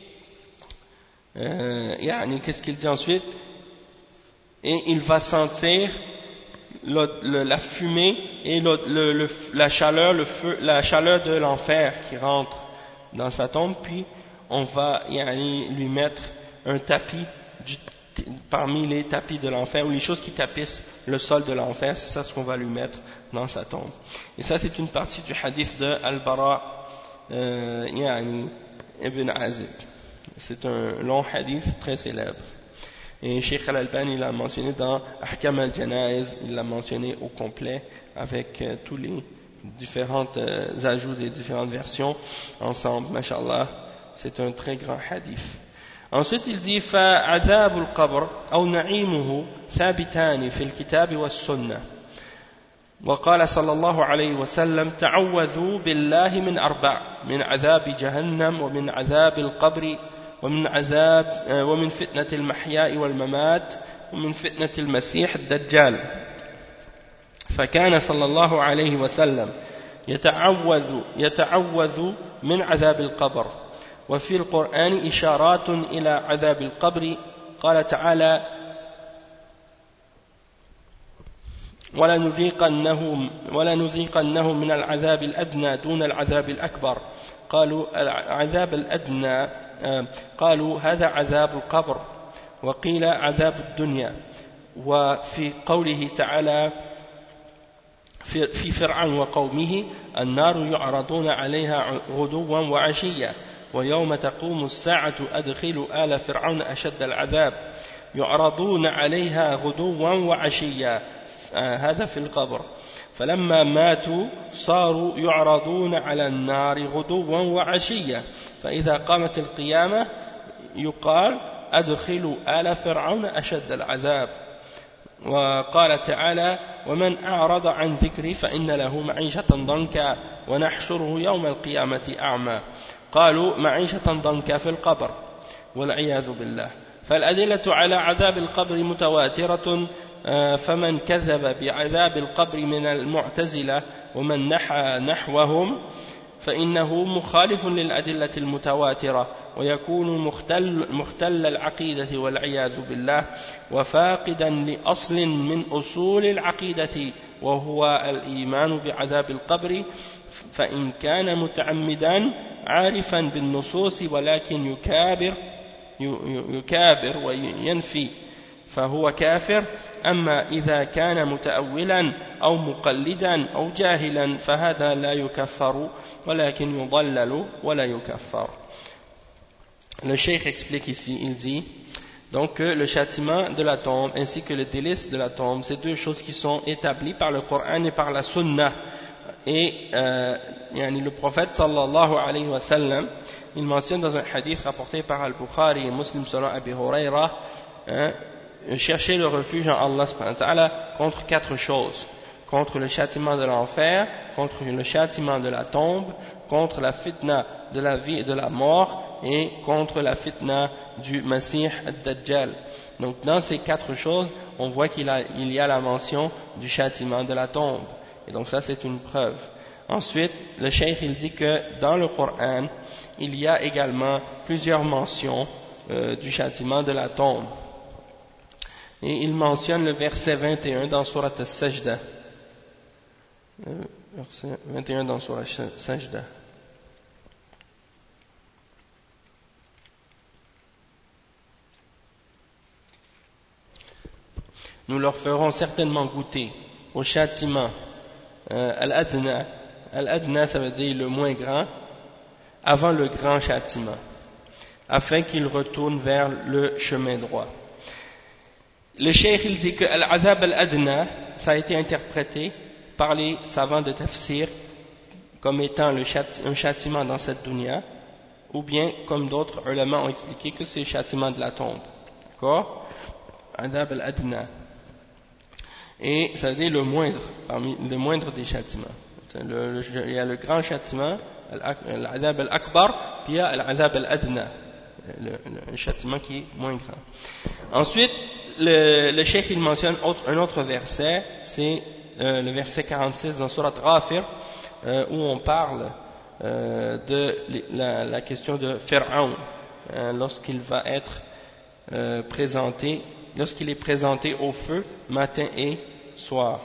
qu'est-ce qu'il dit ensuite? Et il va sentir la fumée et la chaleur, le feu, la chaleur de l'enfer qui rentre dans sa tombe, puis on va lui mettre un tapis parmi les tapis de l'enfer, ou les choses qui tapissent le sol de l'enfer, c'est ça ce qu'on va lui mettre dans sa tombe. Et ça c'est une partie du hadith de Al-Bara ibn Azib. C'est un long hadith très célèbre. Et Cheikh Al-Albani l'a mentionné dans Ahkam al-Janaiz, il l'a mentionné au complet avec tous les différents ajouts des différentes versions ensemble. Mashallah, c'est un très grand hadith. Ensuite il dit فعذاب القبر أو نعيمه ثابتان في الكتاب والسنة. وقال صلى الله عليه وسلم تعوذوا بالله من أربع: من عذاب جهنم ومن عذاب القبر ومن فتنة المحياء والممات ومن فتنة المسيح الدجال. فكان صلى الله عليه وسلم يتعوذ من عذاب القبر. وفي القرآن إشارات إلى عذاب القبر. قال تعالى ولنذيقنهم من العذاب الأدنى دون العذاب الأكبر. قالوا العذاب الأدنى، قالوا هذا عذاب القبر، وقيل عذاب الدنيا. وفي قوله تعالى في فرعون وقومه النار يعرضون عليها غدوا وعشيا ويوم تقوم الساعة أدخلوا آل فرعون أشد العذاب يعرضون عليها غدوا وعشيا. هذا في القبر. فلما ماتوا صاروا يعرضون على النار غدوا وعشيا. فإذا قامت القيامة يقال أدخلوا آل فرعون أشد العذاب. وقال تعالى ومن أعرض عن ذكري فإن له معيشة ضنكا ونحشره يوم القيامة أعمى. قالوا معيشة ضنكا في القبر والعياذ بالله. فالأدلة على عذاب القبر متواترة فمن كذب بعذاب القبر من المعتزلة ومن نحى نحوهم فإنه مخالف للأدلة المتواترة ويكون مختل العقيدة والعياذ بالله وفاقدا لأصل من أصول العقيدة وهو الإيمان بعذاب القبر فإن كان متعمدا عارفا بالنصوص ولكن يكابر وينفي فهو كافر أما إذا كان متأولا أو مقلدا أو جاهلا فهذا لا يكفر ولكن يضلل ولا يكفر. Le cheikh explique ici, il dit donc que le châtiment de la tombe ainsi que le délice de la tombe, c'est deux choses qui sont établies par le Coran et par la Sunna. Et le prophète sallallahu alayhi wa sallam, il mentionne dans un hadith rapporté par Al-Bukhari et Muslim selon Abi Huraira, chercher le refuge en Allah subhanahu wa ta'ala contre quatre choses: contre le châtiment de l'enfer, contre le châtiment de la tombe, contre la fitna de la vie et de la mort et contre la fitna du Masih ad-Dajjal. Donc dans ces quatre choses, on voit qu'il y a la mention du châtiment de la tombe. Et donc ça c'est une preuve. Ensuite, le cheikh il dit que dans le Coran, il y a également plusieurs mentions du châtiment de la tombe. Et il mentionne le verset 21 dans Surat As-Sajda. Verset 21 dans Surat As-Sajda. Nous leur ferons certainement goûter au châtiment Al-Adna. Al-Adna, ça veut dire le moins grand, avant le grand châtiment, afin qu'ils retournent vers le chemin droit. Le cheikh il dit que Al-Adhab Al-Adna, ça a été interprété par les savants de tafsir comme étant un châtiment dans cette dunya, ou bien comme d'autres ulama ont expliqué que c'est le châtiment de la tombe. D'accord? Adhab Al-Adna. Et ça veut dire le moindre, parmi les moindres des châtiments. Il y a le grand châtiment, Al-Adhab Al-Akbar, puis il y a Al-Adhab Al-Adna, le châtiment qui est moins grand. Ensuite, le cheikh il mentionne un autre verset, c'est le verset 46 dans Surat Ghafir, où on parle de la question de Pharaon, lorsqu'il va être présenté, lorsqu'il est présenté au feu matin et soir.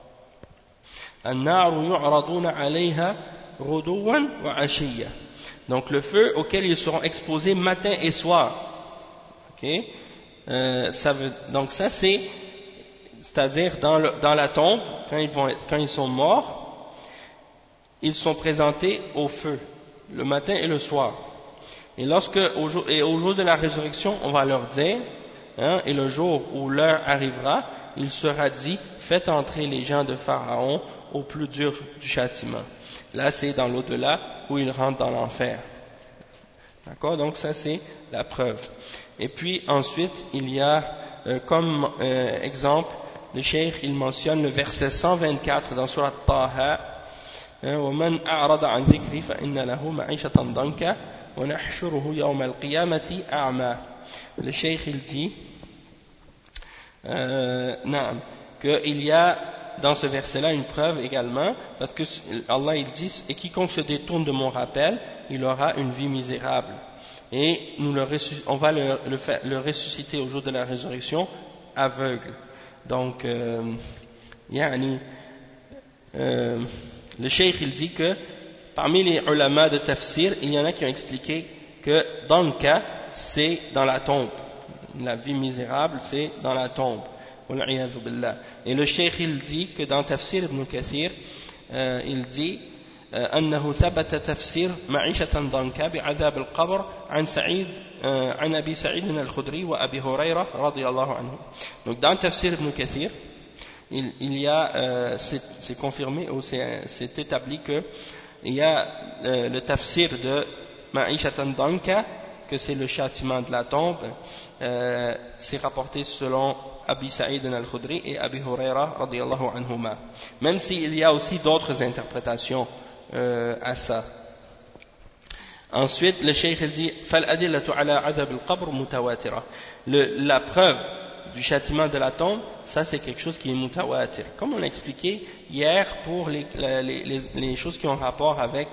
Donc le feu auquel ils seront exposés matin et soir. Okay? Donc ça c'est-à-dire dans la tombe, quand ils sont morts, ils sont présentés au feu le matin et le soir. Et au jour de la résurrection, on va leur dire, et le jour où l'heure arrivera, il sera dit: faites entrer les gens de Pharaon au plus dur du châtiment. Là, c'est dans l'au-delà où ils rentrent dans l'enfer. D'accord? Donc ça, c'est la preuve. Et puis ensuite, il y a comme exemple, le cheikh il mentionne le verset 124 dans Surat Taha: وَمَنْ أَعْرَضَ عَنْ ذِكْرِي فَإِنَّ لَهُ مَعِيشَةً ضَنْكًا وَنَحْشُرُهُ يَوْمَ الْقِيَامَةِ أَعْمَى. Le cheikh il dit qu'il y a dans ce verset-là une preuve également, parce que Allah il dit: et quiconque se détourne de mon rappel, il aura une vie misérable. Et on va le ressusciter au jour de la résurrection aveugle. Donc, le cheikh il dit que parmi les ulama de tafsir, il y en a qui ont expliqué que dans le cas, c'est dans la tombe. La vie misérable, c'est dans la tombe. Et le cheikh il dit que dans Tafsir Ibn Kathir, il dit أنه ثبت تفسير معيشة ضنكا بعذاب القبر عن أبي سعيد الخدري وأبي هريرة رضي الله عنه. Donc dans Tafsir Ibn Kathir, il y a, c'est confirmé ou c'est établi que il y a le tafsir de Ma'ishatan Danka, que c'est le châtiment de la tombe, c'est rapporté selon Abi Sa'id al-Khudri et Abi Huraira radiyallahu anhuma, même s'il y a aussi d'autres interprétations à ça. Ensuite le cheikh dit فَالْأَدِلَّةُ عَلَى عَذَابِ الْقَبْرِ مُتَوَاتِرَةٌ. La preuve du châtiment de la tombe, ça c'est quelque chose qui est mutawatir. Comme on l'a expliqué hier pour les choses qui ont rapport avec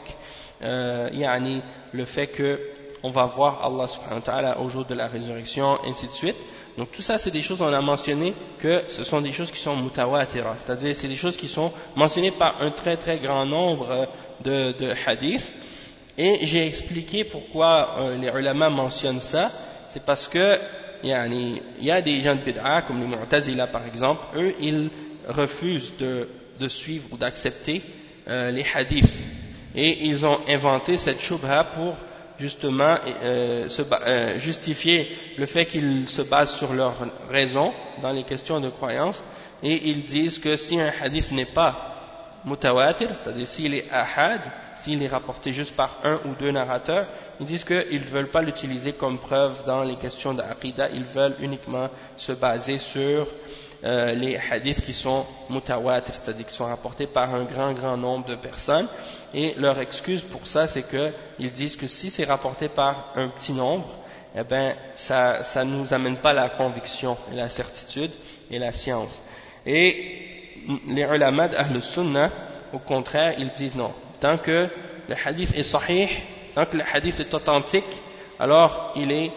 le fait que on va voir Allah subhanahu wa ta'ala au jour de la résurrection, ainsi de suite. Donc tout ça c'est des choses, on a mentionné que ce sont des choses qui sont mutawatira, c'est-à-dire c'est des choses qui sont mentionnées par un très très grand nombre de hadiths. Et j'ai expliqué pourquoi les ulama mentionnent ça. C'est parce que il y a des gens de bid'a comme les Mu'tazila par exemple, eux ils refusent de suivre ou d'accepter les hadiths, et ils ont inventé cette shubha pour justement justifier le fait qu'ils se basent sur leur raison dans les questions de croyance, et ils disent que si un hadith n'est pas mutawatir, c'est-à-dire s'il est ahad, s'il est rapporté juste par un ou deux narrateurs, ils disent qu'ils ne veulent pas l'utiliser comme preuve dans les questions d'aqida, ils veulent uniquement se baser sur les hadiths qui sont mutawatir, c'est-à-dire qui sont rapportés par un grand nombre de personnes, et leur excuse pour ça c'est qu'ils disent que si c'est rapporté par un petit nombre, eh ben ça ne nous amène pas la conviction et la certitude et la science. Et les ulama d'Ahl Sunnah, au contraire, ils disent non. Tant que le hadith est sahih, tant que le hadith est authentique, alors il est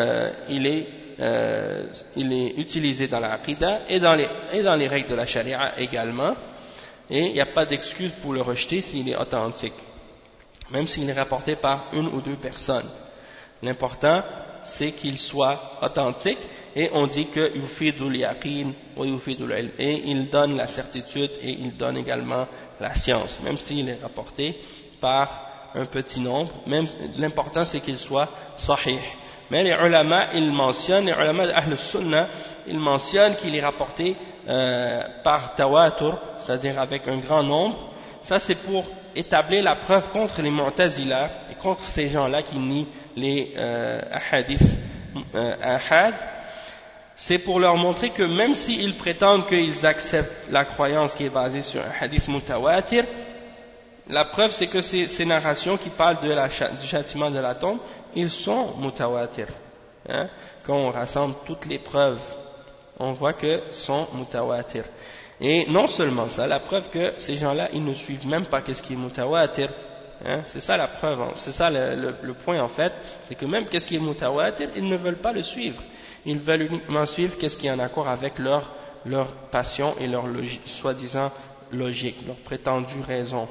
utilisé dans la aqidah et dans les règles de la charia également, et il n'y a pas d'excuse pour le rejeter s'il est authentique, même s'il est rapporté par une ou deux personnes. L'important c'est qu'il soit authentique, et on dit que yufidul yaqin wa yufidul ilm, et il donne la certitude et il donne également la science, même s'il est rapporté par un petit nombre. Même l'important c'est qu'il soit sahih. Mais les ulama ils mentionnent, les ulama d'Ahl Sunnah ils mentionnent qu'il est rapporté par tawatur, c'est-à-dire avec un grand nombre. Ça c'est pour établir la preuve contre les Mu'tazila et contre ces gens-là qui nient les hadiths ahad. C'est pour leur montrer que même s'ils prétendent qu'ils acceptent la croyance qui est basée sur un hadith mutawatir, la preuve c'est que ces narrations qui parlent du châtiment de la tombe, ils sont mutawatir. Quand on rassemble toutes les preuves, on voit que sont mutawatir. Et non seulement ça, la preuve que ces gens-là, ils ne suivent même pas qu'est-ce qui est mutawatir. C'est ça la preuve, c'est ça le point en fait, c'est que même qu'est-ce qui est mutawatir, ils ne veulent pas le suivre. Ils veulent uniquement suivre qu'est-ce qui est en accord avec leur passion et leur soi-disant logique, leur prétendue raison.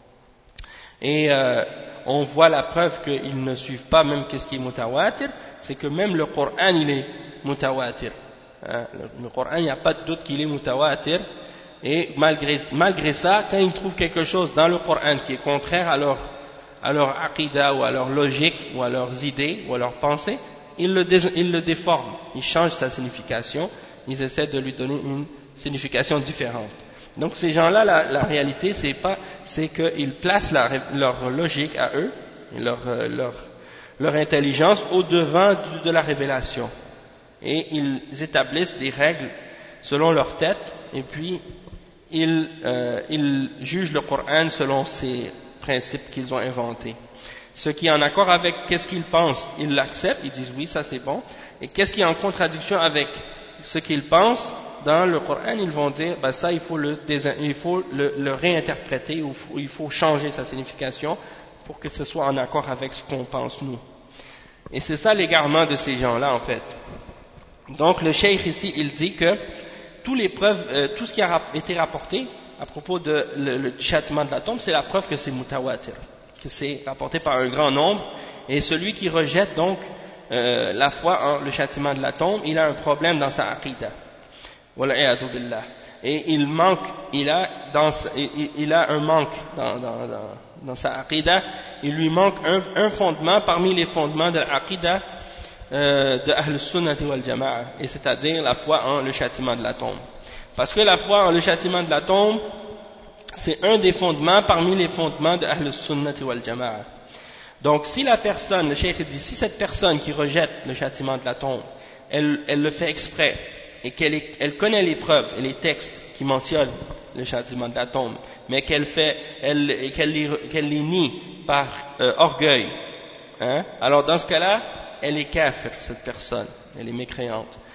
Et on voit la preuve qu'ils ne suivent pas même qu'est-ce qui est mutawatir, c'est que même le Coran il est mutawatir. Le Coran, il n'y a pas de doute qu'il est mutawatir, et malgré ça, quand ils trouvent quelque chose dans le Coran qui est contraire à leur aqidah ou à leur logique ou à leurs idées ou à leurs pensées, ils le déforment, ils changent sa signification, ils essaient de lui donner une signification différente. Donc ces gens-là, la réalité, c'est qu'ils placent leur logique à eux, leur intelligence au-devant de la révélation. Et ils établissent des règles selon leur tête, et puis ils jugent le Coran selon ces principes qu'ils ont inventés. Ce qui est en accord avec qu'est-ce qu'ils pensent, ils l'acceptent, ils disent oui, ça c'est bon. Et qu'est-ce qui est en contradiction avec ce qu'ils pensent dans le Coran, ils vont dire ben ça il faut le réinterpréter, ou il faut changer sa signification pour que ce soit en accord avec ce qu'on pense nous. Et c'est ça l'égarement de ces gens-là en fait. Donc le cheikh ici il dit que toutes les preuves, tout ce qui a été rapporté à propos du châtiment de la tombe, c'est la preuve que c'est mutawatir, que c'est rapporté par un grand nombre, et celui qui rejette donc la foi en le châtiment de la tombe, il a un problème dans sa aqidah. Wal'iyadu billah. Et il a un manque dans sa aqidah, il lui manque un fondement parmi les fondements de l'aqidah de Ahl Sunnati wal Jama'a, et c'est-à-dire la foi en le châtiment de la tombe. Parce que la foi en le châtiment de la tombe, c'est un des fondements parmi les fondements de Ahl Sunnati wal Jama'a. Donc si la personne, le cheikh dit, si cette personne qui rejette le châtiment de la tombe, elle le fait exprès, et qu'elle connaît les preuves et les textes qui mentionnent le châtiment de la tombe, mais qu'elle les nie par orgueil, alors dans ce cas-là, elle est kafir, cette personne, elle est mécréante.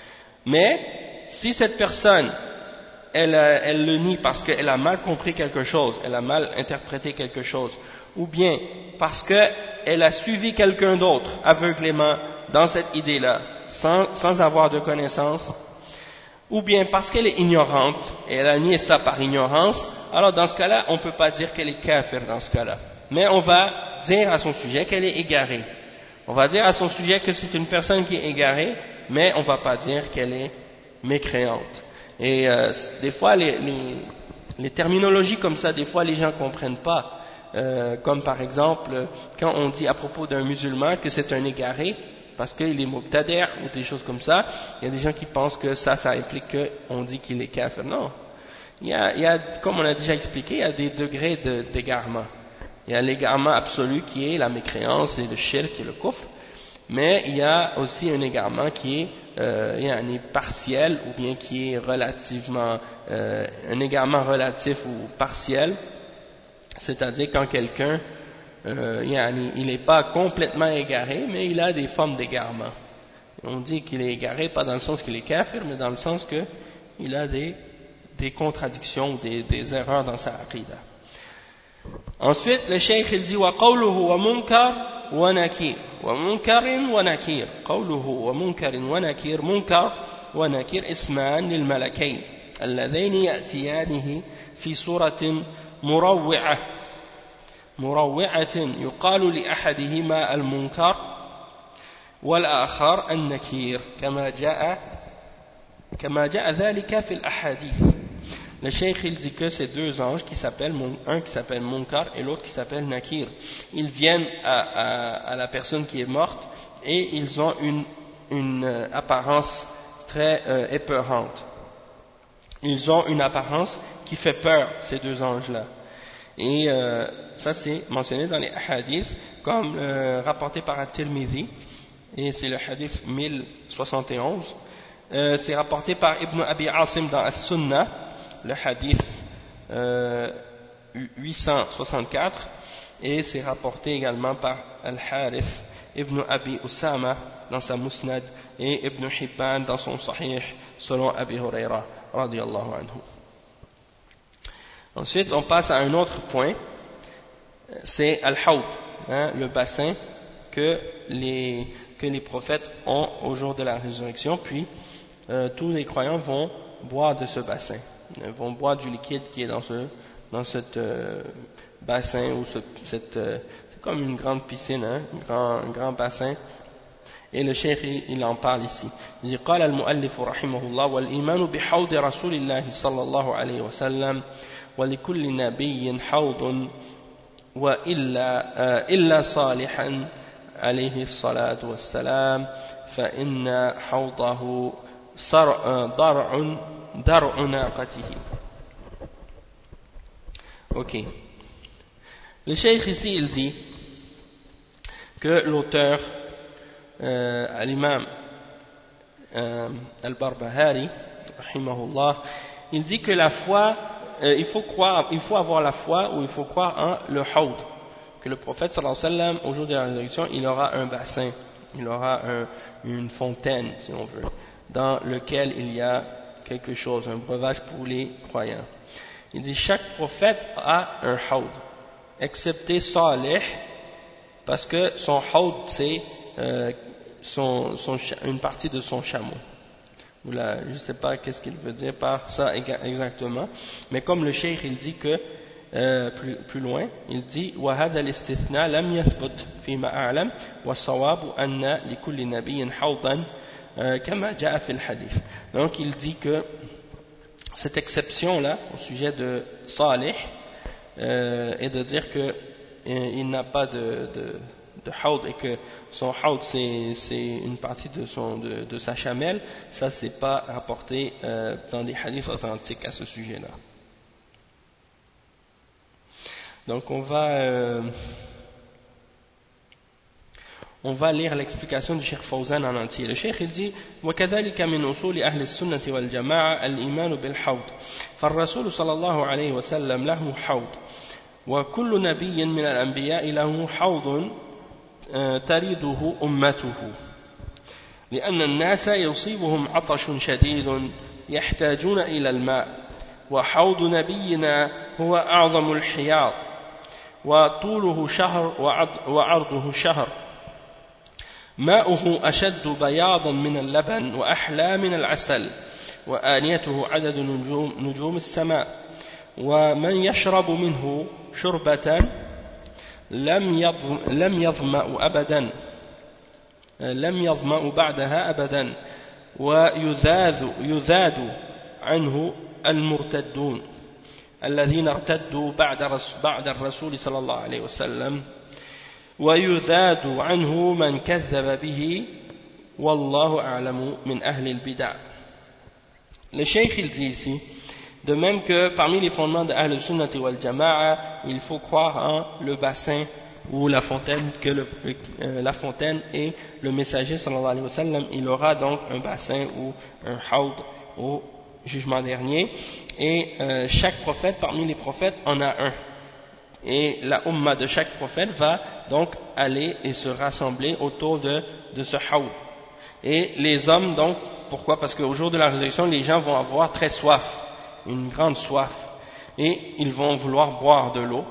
Mais si cette personne, elle le nie parce qu'elle a mal compris quelque chose, elle a mal interprété quelque chose, ou bien parce qu'elle a suivi quelqu'un d'autre aveuglément dans cette idée-là, sans avoir de connaissance, ou bien parce qu'elle est ignorante, et elle a nié ça par ignorance, alors dans ce cas-là, on ne peut pas dire qu'elle est kafir dans ce cas-là. Mais on va dire à son sujet qu'elle est égarée. On va dire à son sujet que c'est une personne qui est égarée, mais on ne va pas dire qu'elle est mécréante. Et des fois, les terminologies comme ça, des fois les gens ne comprennent pas. Comme par exemple, quand on dit à propos d'un musulman que c'est un égaré, parce qu'il est mubtadi' ou des choses comme ça, il y a des gens qui pensent que ça implique qu'on dit qu'il est kafir. Non. Il y a, comme on a déjà expliqué, il y a des degrés d'égarement. Il y a l'égarement absolu qui est la mécréance et le shirk et le kufr, mais il y a aussi un égarement qui est partiel ou bien qui est relativement un égarement relatif ou partiel, c'est-à-dire quand quelqu'un il n'est pas complètement égaré, mais il a des formes d'égarement. On dit qu'il est égaré pas dans le sens qu'il est kafir, mais dans le sens qu'il a des contradictions ou des erreurs dans sa aqida. Ensuite, le cheikh il dit وَقَوْلُهُ وَمُنْكَرْ وَنَكِيرٌ وَمُنْكَرٍ وَنَكِيرٌ قَوْلُهُ وَمُنْكَرٍ وَنَكِيرٌ منكر ونكير اسمان للملكين اللذين يأتيانه في صورة مروعة يقال لأحدهما المنكر والآخر النكير كما جاء ذلك في الأحاديث. Le cheikh il dit que ces deux anges un qui s'appelle Munkar et l'autre qui s'appelle Nakir, ils viennent à la personne qui est morte et ils ont une apparence très épeurante. Ils ont une apparence qui fait peur, ces deux anges-là. Et ça c'est mentionné dans les hadiths comme rapporté par At-Tirmidhi, et c'est le hadith 1071. C'est rapporté par Ibn Abi Asim dans As-Sunnah, le hadith 864, et c'est rapporté également par Al-Harith Ibn Abi Usama dans sa Musnad et Ibn Hibban dans son Sahih selon Abi Huraira radiyallahu anhu. Ensuite on passe à un autre point, c'est Al-Hawd, le bassin que les prophètes ont au jour de la résurrection, puis tous les croyants vont boire de ce bassin. Ils vont boire du liquide qui est dans ce bassin, ou c'est comme une grande piscine, un grand bassin. Et le cheikh il en parle ici. Il dit قال المؤلف رحمه الله والإيمان بحوض رسول الله صلى الله عليه وسلم ولكل نبي حوض إلا صالحا عليه الصلاة والسلام فإن حوضه درع ناقته. Ok. Le cheikh ici il dit que l'auteur l'imam Al-Barbahari rahimahullah, il dit que la foi, il faut avoir la foi, ou il faut croire en le hawd, que le prophète sallallahu alayhi wa sallam au jour de la résurrection il aura un bassin, il aura une fontaine si on veut, dans lequel il y a quelque chose, un breuvage pour les croyants. Il dit chaque prophète a un hawd, excepté Salih, parce que son hawd c'est une partie de son chameau. Je ne sais pas qu'est-ce qu'il veut dire par ça exactement, mais comme le cheikh il dit que plus loin, il dit وهذا الاستثناء لم يثبت فيما أعلم والصواب أن لكل نبي حوضا كما جاء في الحديث. Donc il dit que cette exception là au sujet de Salih est de dire que il n'a pas de hawd, et que son hawd c'est une partie de sa chamelle. Ça c'est pas rapporté dans des hadiths authentiques à ce sujet là. Donc on va lire l'explication du Cheikh Fawzan en entier. Le Cheikh il dit وكذلك من أصول أهل السنة والجماعة الإيمان بالحوض فالرسول صلى الله عليه وسلم له حوض وكل نبي من الأنبياء له حوض تريده أمته. لأن الناس يصيبهم عطش شديد يحتاجون إلى الماء وحوض نبينا هو أعظم الحياض وطوله شهر وعرضه شهر ماؤه أشد بياضا من اللبن وأحلى من العسل وآنيته عدد نجوم السماء ومن يشرب منه شربة لم يظمأ بعدها أبدا ويذاد عنه المرتدون الذين ارتدوا بعد الرسول صلى الله عليه وسلم ويذاد عنه من كذب به والله أعلم من أهل البدع. Le cheikh il dit ici, de même que parmi les fondements de Ahl Sunnati wal Jama'a, il faut croire en le bassin ou la fontaine, la fontaine et le messager sallallahu alayhi wa sallam, il aura donc un bassin ou un hawd au jugement dernier, et chaque prophète parmi les prophètes en a un, et la umma de chaque prophète va donc aller et se rassembler autour de ce hawd. Et les hommes donc, pourquoi? Parce qu'au jour de la résurrection les gens vont avoir très soif, une grande soif, et ils vont vouloir boire de l'eau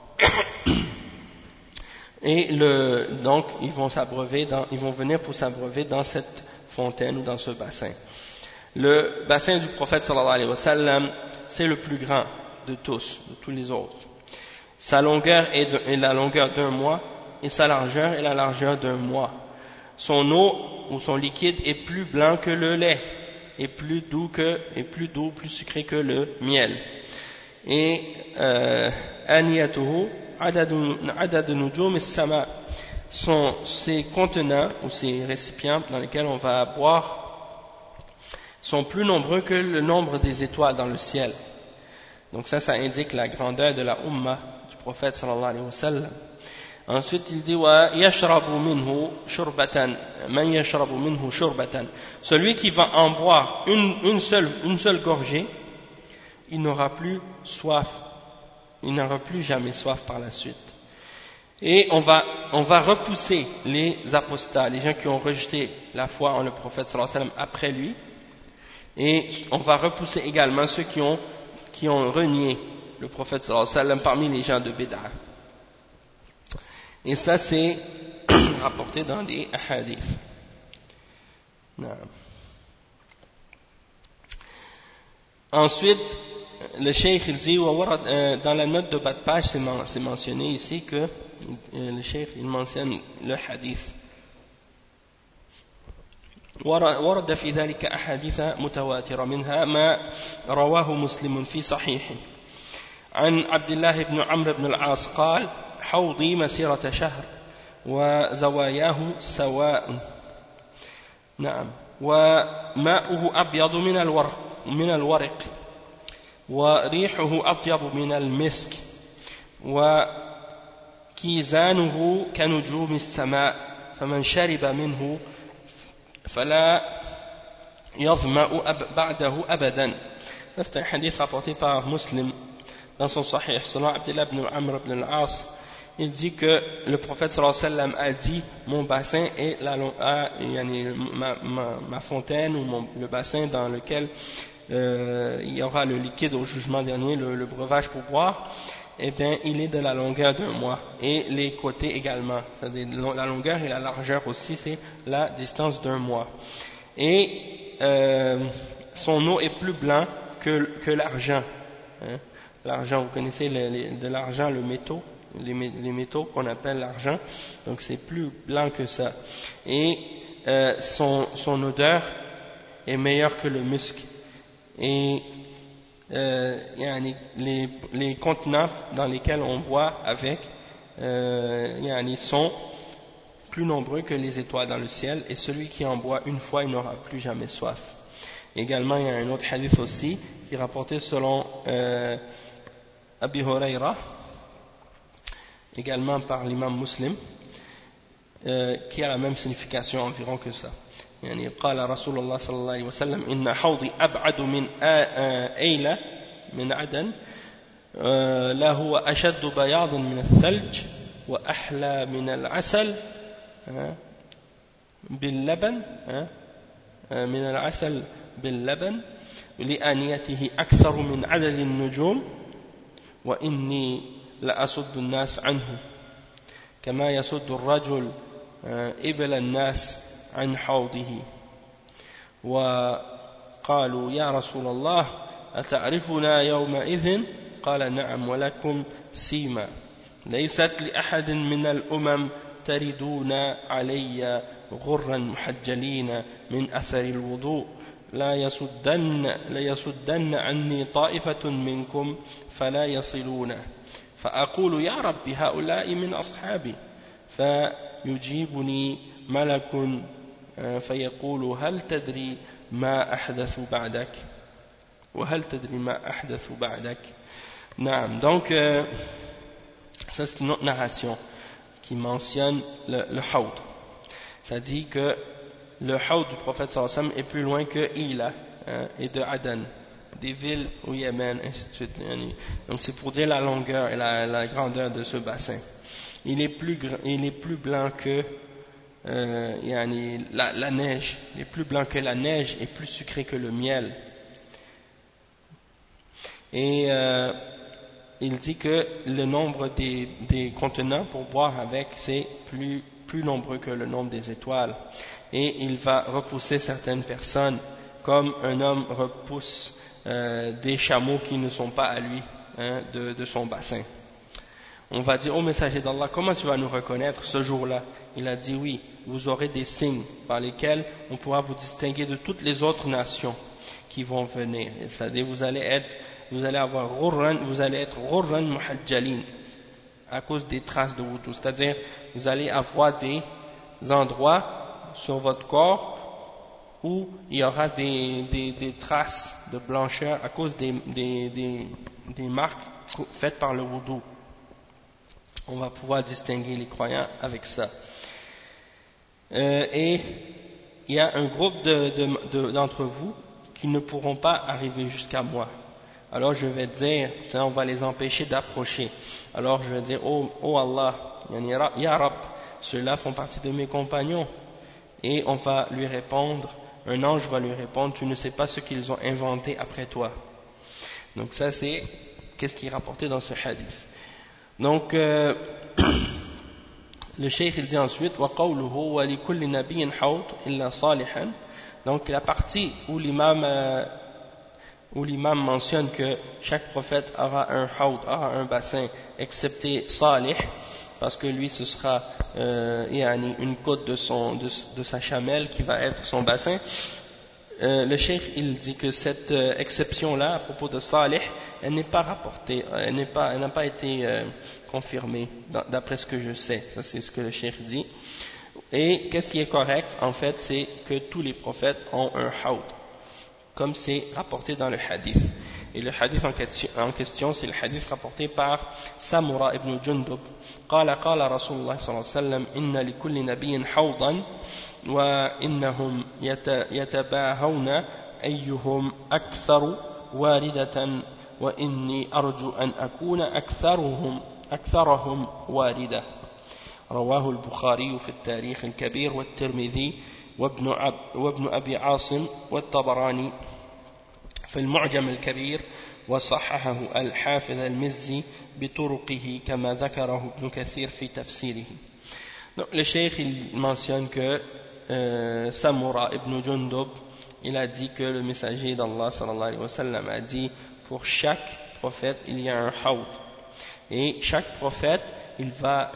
et donc ils vont venir pour s'abreuver dans cette fontaine ou dans ce bassin. Le bassin du prophète sallallahu alayhi wa sallam, c'est le plus grand de tous, de tous les autres. Sa longueur est la longueur d'un mois et sa largeur est la largeur d'un mois. Son eau ou son liquide est plus blanc que le lait et plus doux, plus sucré que le miel. Et aniyatuhu adad nujum as-sama, ces contenants ou ces récipients dans lesquels on va boire sont plus nombreux que le nombre des étoiles dans le ciel. Donc ça indique la grandeur de la umma du prophète sallallahu alayhi wa sallam. Ensuite il dit wa yashrabu minhu shurbatan, man yashrabu minhu shurbatan, celui qui va en boire une seule gorgée, il n'aura plus soif, il n'aura plus jamais soif par la suite. Et on va repousser les apostats, les gens qui ont rejeté la foi en le prophète sallallahu alayhi wa sallam après lui, et on va repousser également ceux qui ont renié le prophète sallallahu alayhi wa sallam parmi les gens de Bid'a. Et ça c'est rapporté dans les hadiths. Ensuite, le cheikh il dit, dans la note de bas de page c'est mentionné ici que le cheikh il mentionne le hadith. ورد في ذلك أحاديث متواترة منها ما رواه مسلم في صحيحه عن عبد الله بن عمرو بن العاص قال حوضي مسيرة شهر وزواياه سواء نعم وماؤه أبيض من الورق وريحه أطيب من المسك وكيزانه كنجوم السماء فمن شرب منه فلا يظمأ بعده أبدا. C'est un hadith rapporté par Muslim dans son Sahih selon Abdullah ibn Amr ibn al-As. Il dit que le prophète sallallahu alayhi wa sallam a dit mon bassin est ma fontaine ou le bassin dans lequel il y aura le liquide au jugement dernier, le breuvage pour boire, eh bien il est de la longueur d'un mois, et les côtés également, c'est-à-dire la longueur et la largeur aussi, c'est la distance d'un mois, et son eau est plus blanc que l'argent, hein. L'argent, vous connaissez de l'argent, les métaux qu'on appelle l'argent, donc c'est plus blanc que ça, et son odeur est meilleure que le musc, et les contenants dans lesquels on boit avec sont plus nombreux que les étoiles dans le ciel, et celui qui en boit une fois il n'aura plus jamais soif. Également il y a un autre hadith aussi qui est rapporté selon Abi Huraira, également par l'imam Muslim, qui a la même signification environ que ça. يعني قال رسول الله صلى الله عليه وسلم إن حوضي أبعد من أيلة من عدن له أشد بياض من الثلج وأحلى من العسل باللبن من العسل باللبن لآنيته أكثر من عدد النجوم وإني لأصد الناس عنه كما يصد الرجل إبل الناس عن حوضه. وقالوا يا رسول الله أتعرفنا يومئذ؟ قال نعم ولكم سيما ليست لأحد من الأمم تردون علي غرا محجلين من أثر الوضوء لا يصدن عني طائفة منكم فلا يصلون فأقول يا رب هؤلاء من أصحابي فيجيبني ملك فيقول هل تدري ما أحدث بعدك وهل تدري ما أحدث بعدك. نعم. Donc ça c'est une autre narration qui mentionne le Hawd. Ça dit que le Hawd du prophète sallallahu alayhi wa sallam est plus loin que Ila et de Adan, des villes au Yémen, ainsi de suite. Donc c'est pour dire la longueur et la grandeur de ce bassin. Il est plus blanc que la neige. Il est plus blanc que la neige et plus sucré que le miel. Et il dit que le nombre des contenants pour boire avec, c'est plus nombreux que le nombre des étoiles. Et il va repousser certaines personnes comme un homme repousse des chameaux qui ne sont pas à lui de son bassin. On va dire, ô messager d'Allah, comment tu vas nous reconnaître ce jour-là? Il a dit, oui, vous aurez des signes par lesquels on pourra vous distinguer de toutes les autres nations qui vont venir. C'est-à-dire, vous allez être ghurran muhajjalin à cause des traces de wudu. C'est-à-dire, vous allez avoir des endroits sur votre corps où il y aura des traces de blancheur à cause des marques faites par le wudu. On va pouvoir distinguer les croyants avec ça. Et il y a un groupe d'entre vous qui ne pourront pas arriver jusqu'à moi. Alors je vais dire, on va les empêcher d'approcher. Alors je vais dire, oh Allah, Ya Rab, ceux-là font partie de mes compagnons. Et on va lui répondre, un ange va lui répondre, tu ne sais pas ce qu'ils ont inventé après toi. Donc ça c'est, qu'est-ce qui est rapporté dans ce hadith. Donc le cheikh il dit ensuite وَقَوْلُهُ وَلِكُلِّ نَبِيٍّ حَوْضٍ إِلَّا صَالِحًا. Donc la partie où l'imam mentionne que chaque prophète aura un hawd, aura un bassin excepté Salih, parce que lui ce sera une côte de sa chamelle qui va être son bassin. Le cheikh il dit que cette exception là à propos de Salih, elle n'est pas rapportée, elle n'a pas été confirmée d'après ce que je sais. Ça c'est ce que le cheikh dit. Et qu'est-ce qui est correct en fait, c'est que tous les prophètes ont un hawd, comme c'est rapporté dans le hadith. Et le hadith en question, c'est le hadith rapporté par Samura ibn Jundub. قال رسول الله صلى الله عليه وسلم إن لكل نبي حوضا وإنهم يتباهون أيهم أكثر واردة وإني أرجو أن أكون أكثرهم واردة. رواه البخاري في التاريخ الكبير والترمذي وابن أبي عاصم والطبراني في المعجم الكبير وصححه الحافظ المزي بطرقه كما ذكره ابن كثير في تفسيره. Donc, le cheikh il mentionne que Samura ibn Jundub il a dit que le messager d'Allah sallallahu alayhi wa sallam a dit pour chaque prophète il y a un hawd et chaque prophète il va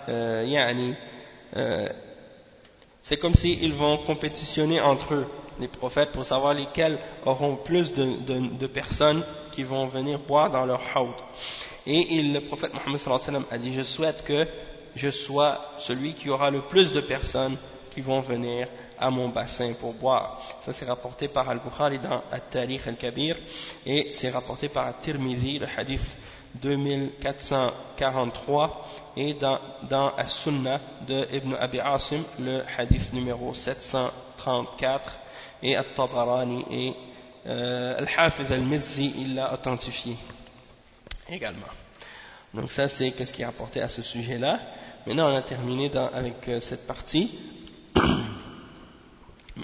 c'est comme s'ils vont compétitionner entre eux, les prophètes, pour savoir lesquels auront plus de personnes qui vont venir boire dans leur hawd. Et le prophète Mohammed sallallahu alayhi wa sallam a dit, je souhaite que je sois celui qui aura le plus de personnes qui vont venir à mon bassin pour boire. Ça c'est rapporté par Al-Bukhari dans At-Tarikh Al-Kabir et c'est rapporté par At-Tirmidhi, le hadith 2443, et dans As-Sunnah de Ibn Abi Asim, le hadith numéro 734, et At-Tabarani et Al-Hafiz Al-Mizzi il l'a authentifié également. Donc ça c'est ce qui est rapporté à ce sujet là. Maintenant on a terminé avec cette partie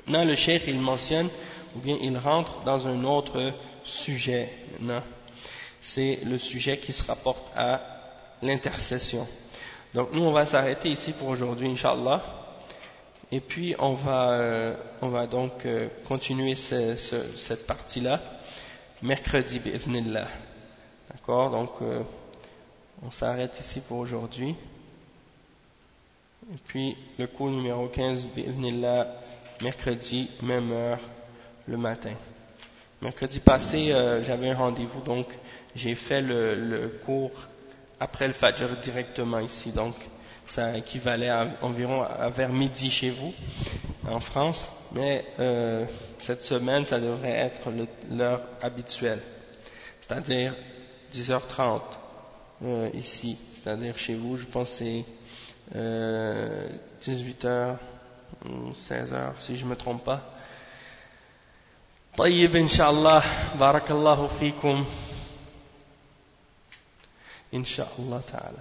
Maintenant, le cheikh, il mentionne, ou bien il rentre dans un autre sujet. Maintenant, c'est le sujet qui se rapporte à l'intercession. Donc, nous, on va s'arrêter ici pour aujourd'hui, Inch'Allah. Et puis, on va donc continuer cette partie-là mercredi, bi'idhnillah. D'accord? Donc, on s'arrête ici pour aujourd'hui. Et puis, le cours numéro 15, bi'idhnillah, mercredi, même heure, le matin. Mercredi passé, j'avais un rendez-vous, donc j'ai fait le cours après le Fajr directement ici. Donc, ça équivalait environ vers midi chez vous, en France. Mais cette semaine, ça devrait être l'heure habituelle, c'est-à-dire 10h30 ici, c'est-à-dire chez vous, je pense que c'est 18h ou 16h, si je ne me trompe pas. طيب إن شاء الله بارك الله فيكم إن شاء الله تعالى.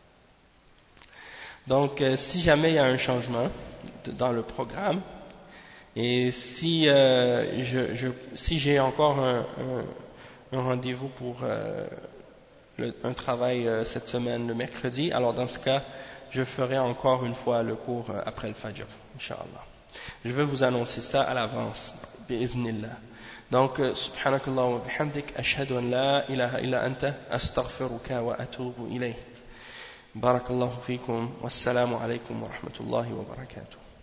Donc, si jamais il y a un changement dans le programme, et si j'ai encore un rendez-vous pour un travail cette semaine, le mercredi, alors dans ce cas, je ferai encore une fois le cours après le Fajr, Inch'Allah. Je vais vous annoncer ça à l'avance, bi'idhnillah. Donc, subhanakallah wa bihamdik, ashhadu an la ilaha illa anta, astaghfiruka wa atubu ilayh. بارك الله فيكم والسلام عليكم ورحمة الله وبركاته.